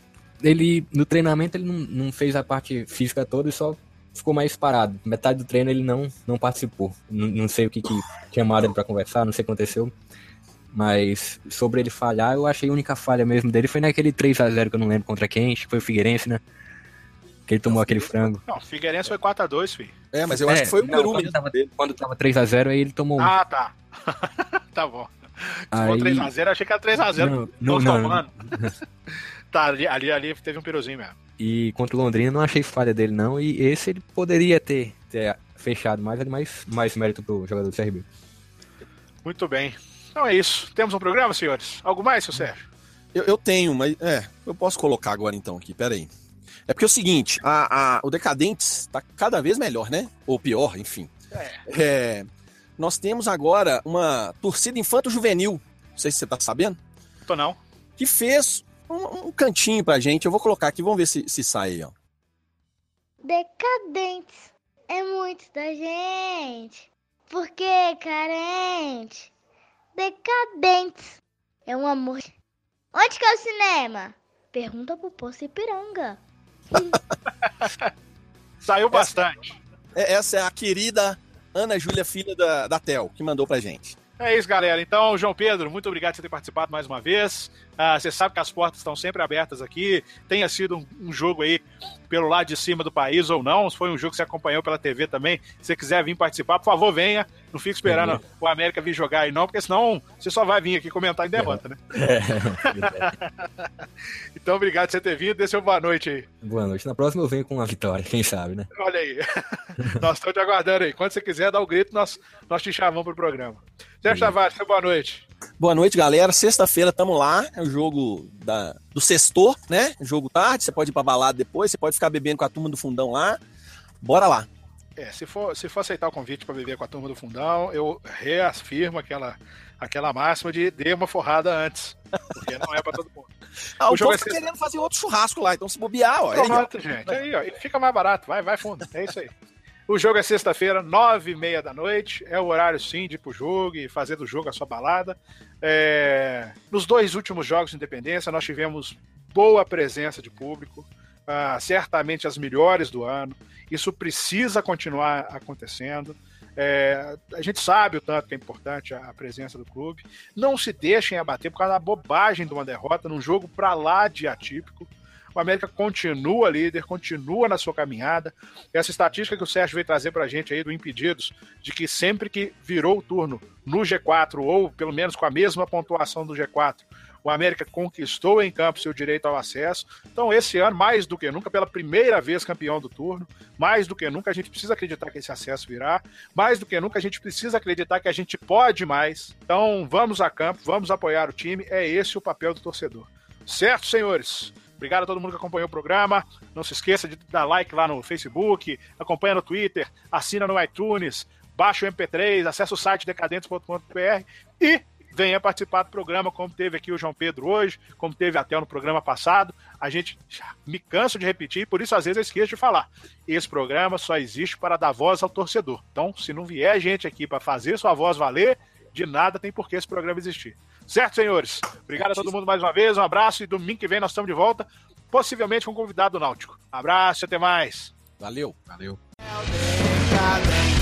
No treinamento ele não fez a parte física toda e só ficou mais parado. Metade do treino ele não participou. Não sei o que chamaram ele pra conversar, não sei o que aconteceu. Mas sobre ele falhar, eu achei a única falha mesmo dele foi naquele 3-0 que eu não lembro contra quem, acho que foi o Figueirense, né? Que ele tomou aquele frango. Não, o Figueirense foi 4-2, filho. Mas eu acho que foi o número 1. Quando tava 3-0, aí ele tomou 1. Ah, tá. Tá bom. Se for 3-0, achei que era 3-0. Não. Tá, ali teve um piruzinho mesmo. E contra o Londrina não achei falha dele, não. E esse ele poderia ter fechado mais mérito pro jogador do CRB. Muito bem. Então é isso. Temos um programa, senhores? Algo mais, seu Sérgio? Eu tenho, mas eu posso colocar agora então aqui, peraí. É porque é o seguinte, o Decadentes tá cada vez melhor, né? Ou pior, enfim. Nós temos agora uma torcida infanto-juvenil, não sei se você tá sabendo. Tô não. Que fez um cantinho pra gente, eu vou colocar aqui, vamos ver se sai aí, ó. Decadentes é muito da gente, porque carente. Decadentes é um amor. Onde que é o cinema? Pergunta pro Poço Ipiranga. Saiu bastante. Essa é a querida Ana Júlia, filha da Tel, que mandou pra gente. É isso, galera. Então, João Pedro, muito obrigado por você ter participado mais uma vez. Você sabe que as portas estão sempre abertas aqui. Tenha sido um jogo aí pelo lado de cima do país ou não. Se foi um jogo que você acompanhou pela TV também, se você quiser vir participar, por favor, venha. Não fique esperando o América vir jogar aí não, porque senão você só vai vir aqui comentar em derrota, né? Então, obrigado por você ter vindo. Dê seu boa noite aí. Boa noite. Na próxima eu venho com uma vitória, quem sabe, né? Olha aí. Nós estamos te aguardando aí. Quando você quiser, dá o grito, nós te chamamos pro programa. Sérgio Tavares, seu boa noite. Boa noite, galera. Sexta-feira tamo lá. É o jogo do sextor, né? Jogo tarde. Você pode ir pra balada depois. Você pode ficar bebendo com a turma do fundão lá. Bora lá. Se for aceitar o convite pra beber com a turma do fundão, eu reafirmo aquela máxima de dê uma forrada antes. Porque não é pra todo mundo. O povo tá querendo fazer outro churrasco lá. Então se bobear, ó. Pronto, gente. Aí, ó. Fica mais barato. Vai fundo. É isso aí. O jogo é sexta-feira, 9h30 da noite. É o horário, sim, de ir pro jogo e fazer do jogo a sua balada. Nos 2 últimos jogos de Independência, nós tivemos boa presença de público. Certamente as melhores do ano. Isso precisa continuar acontecendo. A gente sabe o tanto que é importante a presença do clube. Não se deixem abater por causa da bobagem de uma derrota num jogo pra lá de atípico. O América continua líder, continua na sua caminhada. Essa estatística que o Sérgio veio trazer pra gente aí do Impedidos, de que sempre que virou o turno no G4, ou pelo menos com a mesma pontuação do G4, o América conquistou em campo seu direito ao acesso. Então esse ano, mais do que nunca, pela primeira vez campeão do turno, mais do que nunca a gente precisa acreditar que esse acesso virá, mais do que nunca a gente precisa acreditar que a gente pode mais. Então vamos a campo, vamos apoiar o time, é esse o papel do torcedor. Certo, senhores? Obrigado a todo mundo que acompanhou o programa. Não se esqueça de dar like lá no Facebook, acompanha no Twitter, assina no iTunes, baixa o MP3, acessa o site decadentes.com.br e venha participar do programa, como teve aqui o João Pedro hoje, como teve até no programa passado. A gente me canso de repetir, por isso às vezes eu esqueço de falar. Esse programa só existe para dar voz ao torcedor. Então, se não vier gente aqui para fazer sua voz valer, de nada tem por que esse programa existir. Certo, senhores? Obrigado a todo mundo mais uma vez, um abraço e domingo que vem nós estamos de volta, possivelmente com um convidado do Náutico. Abraço e até mais. Valeu. Valeu.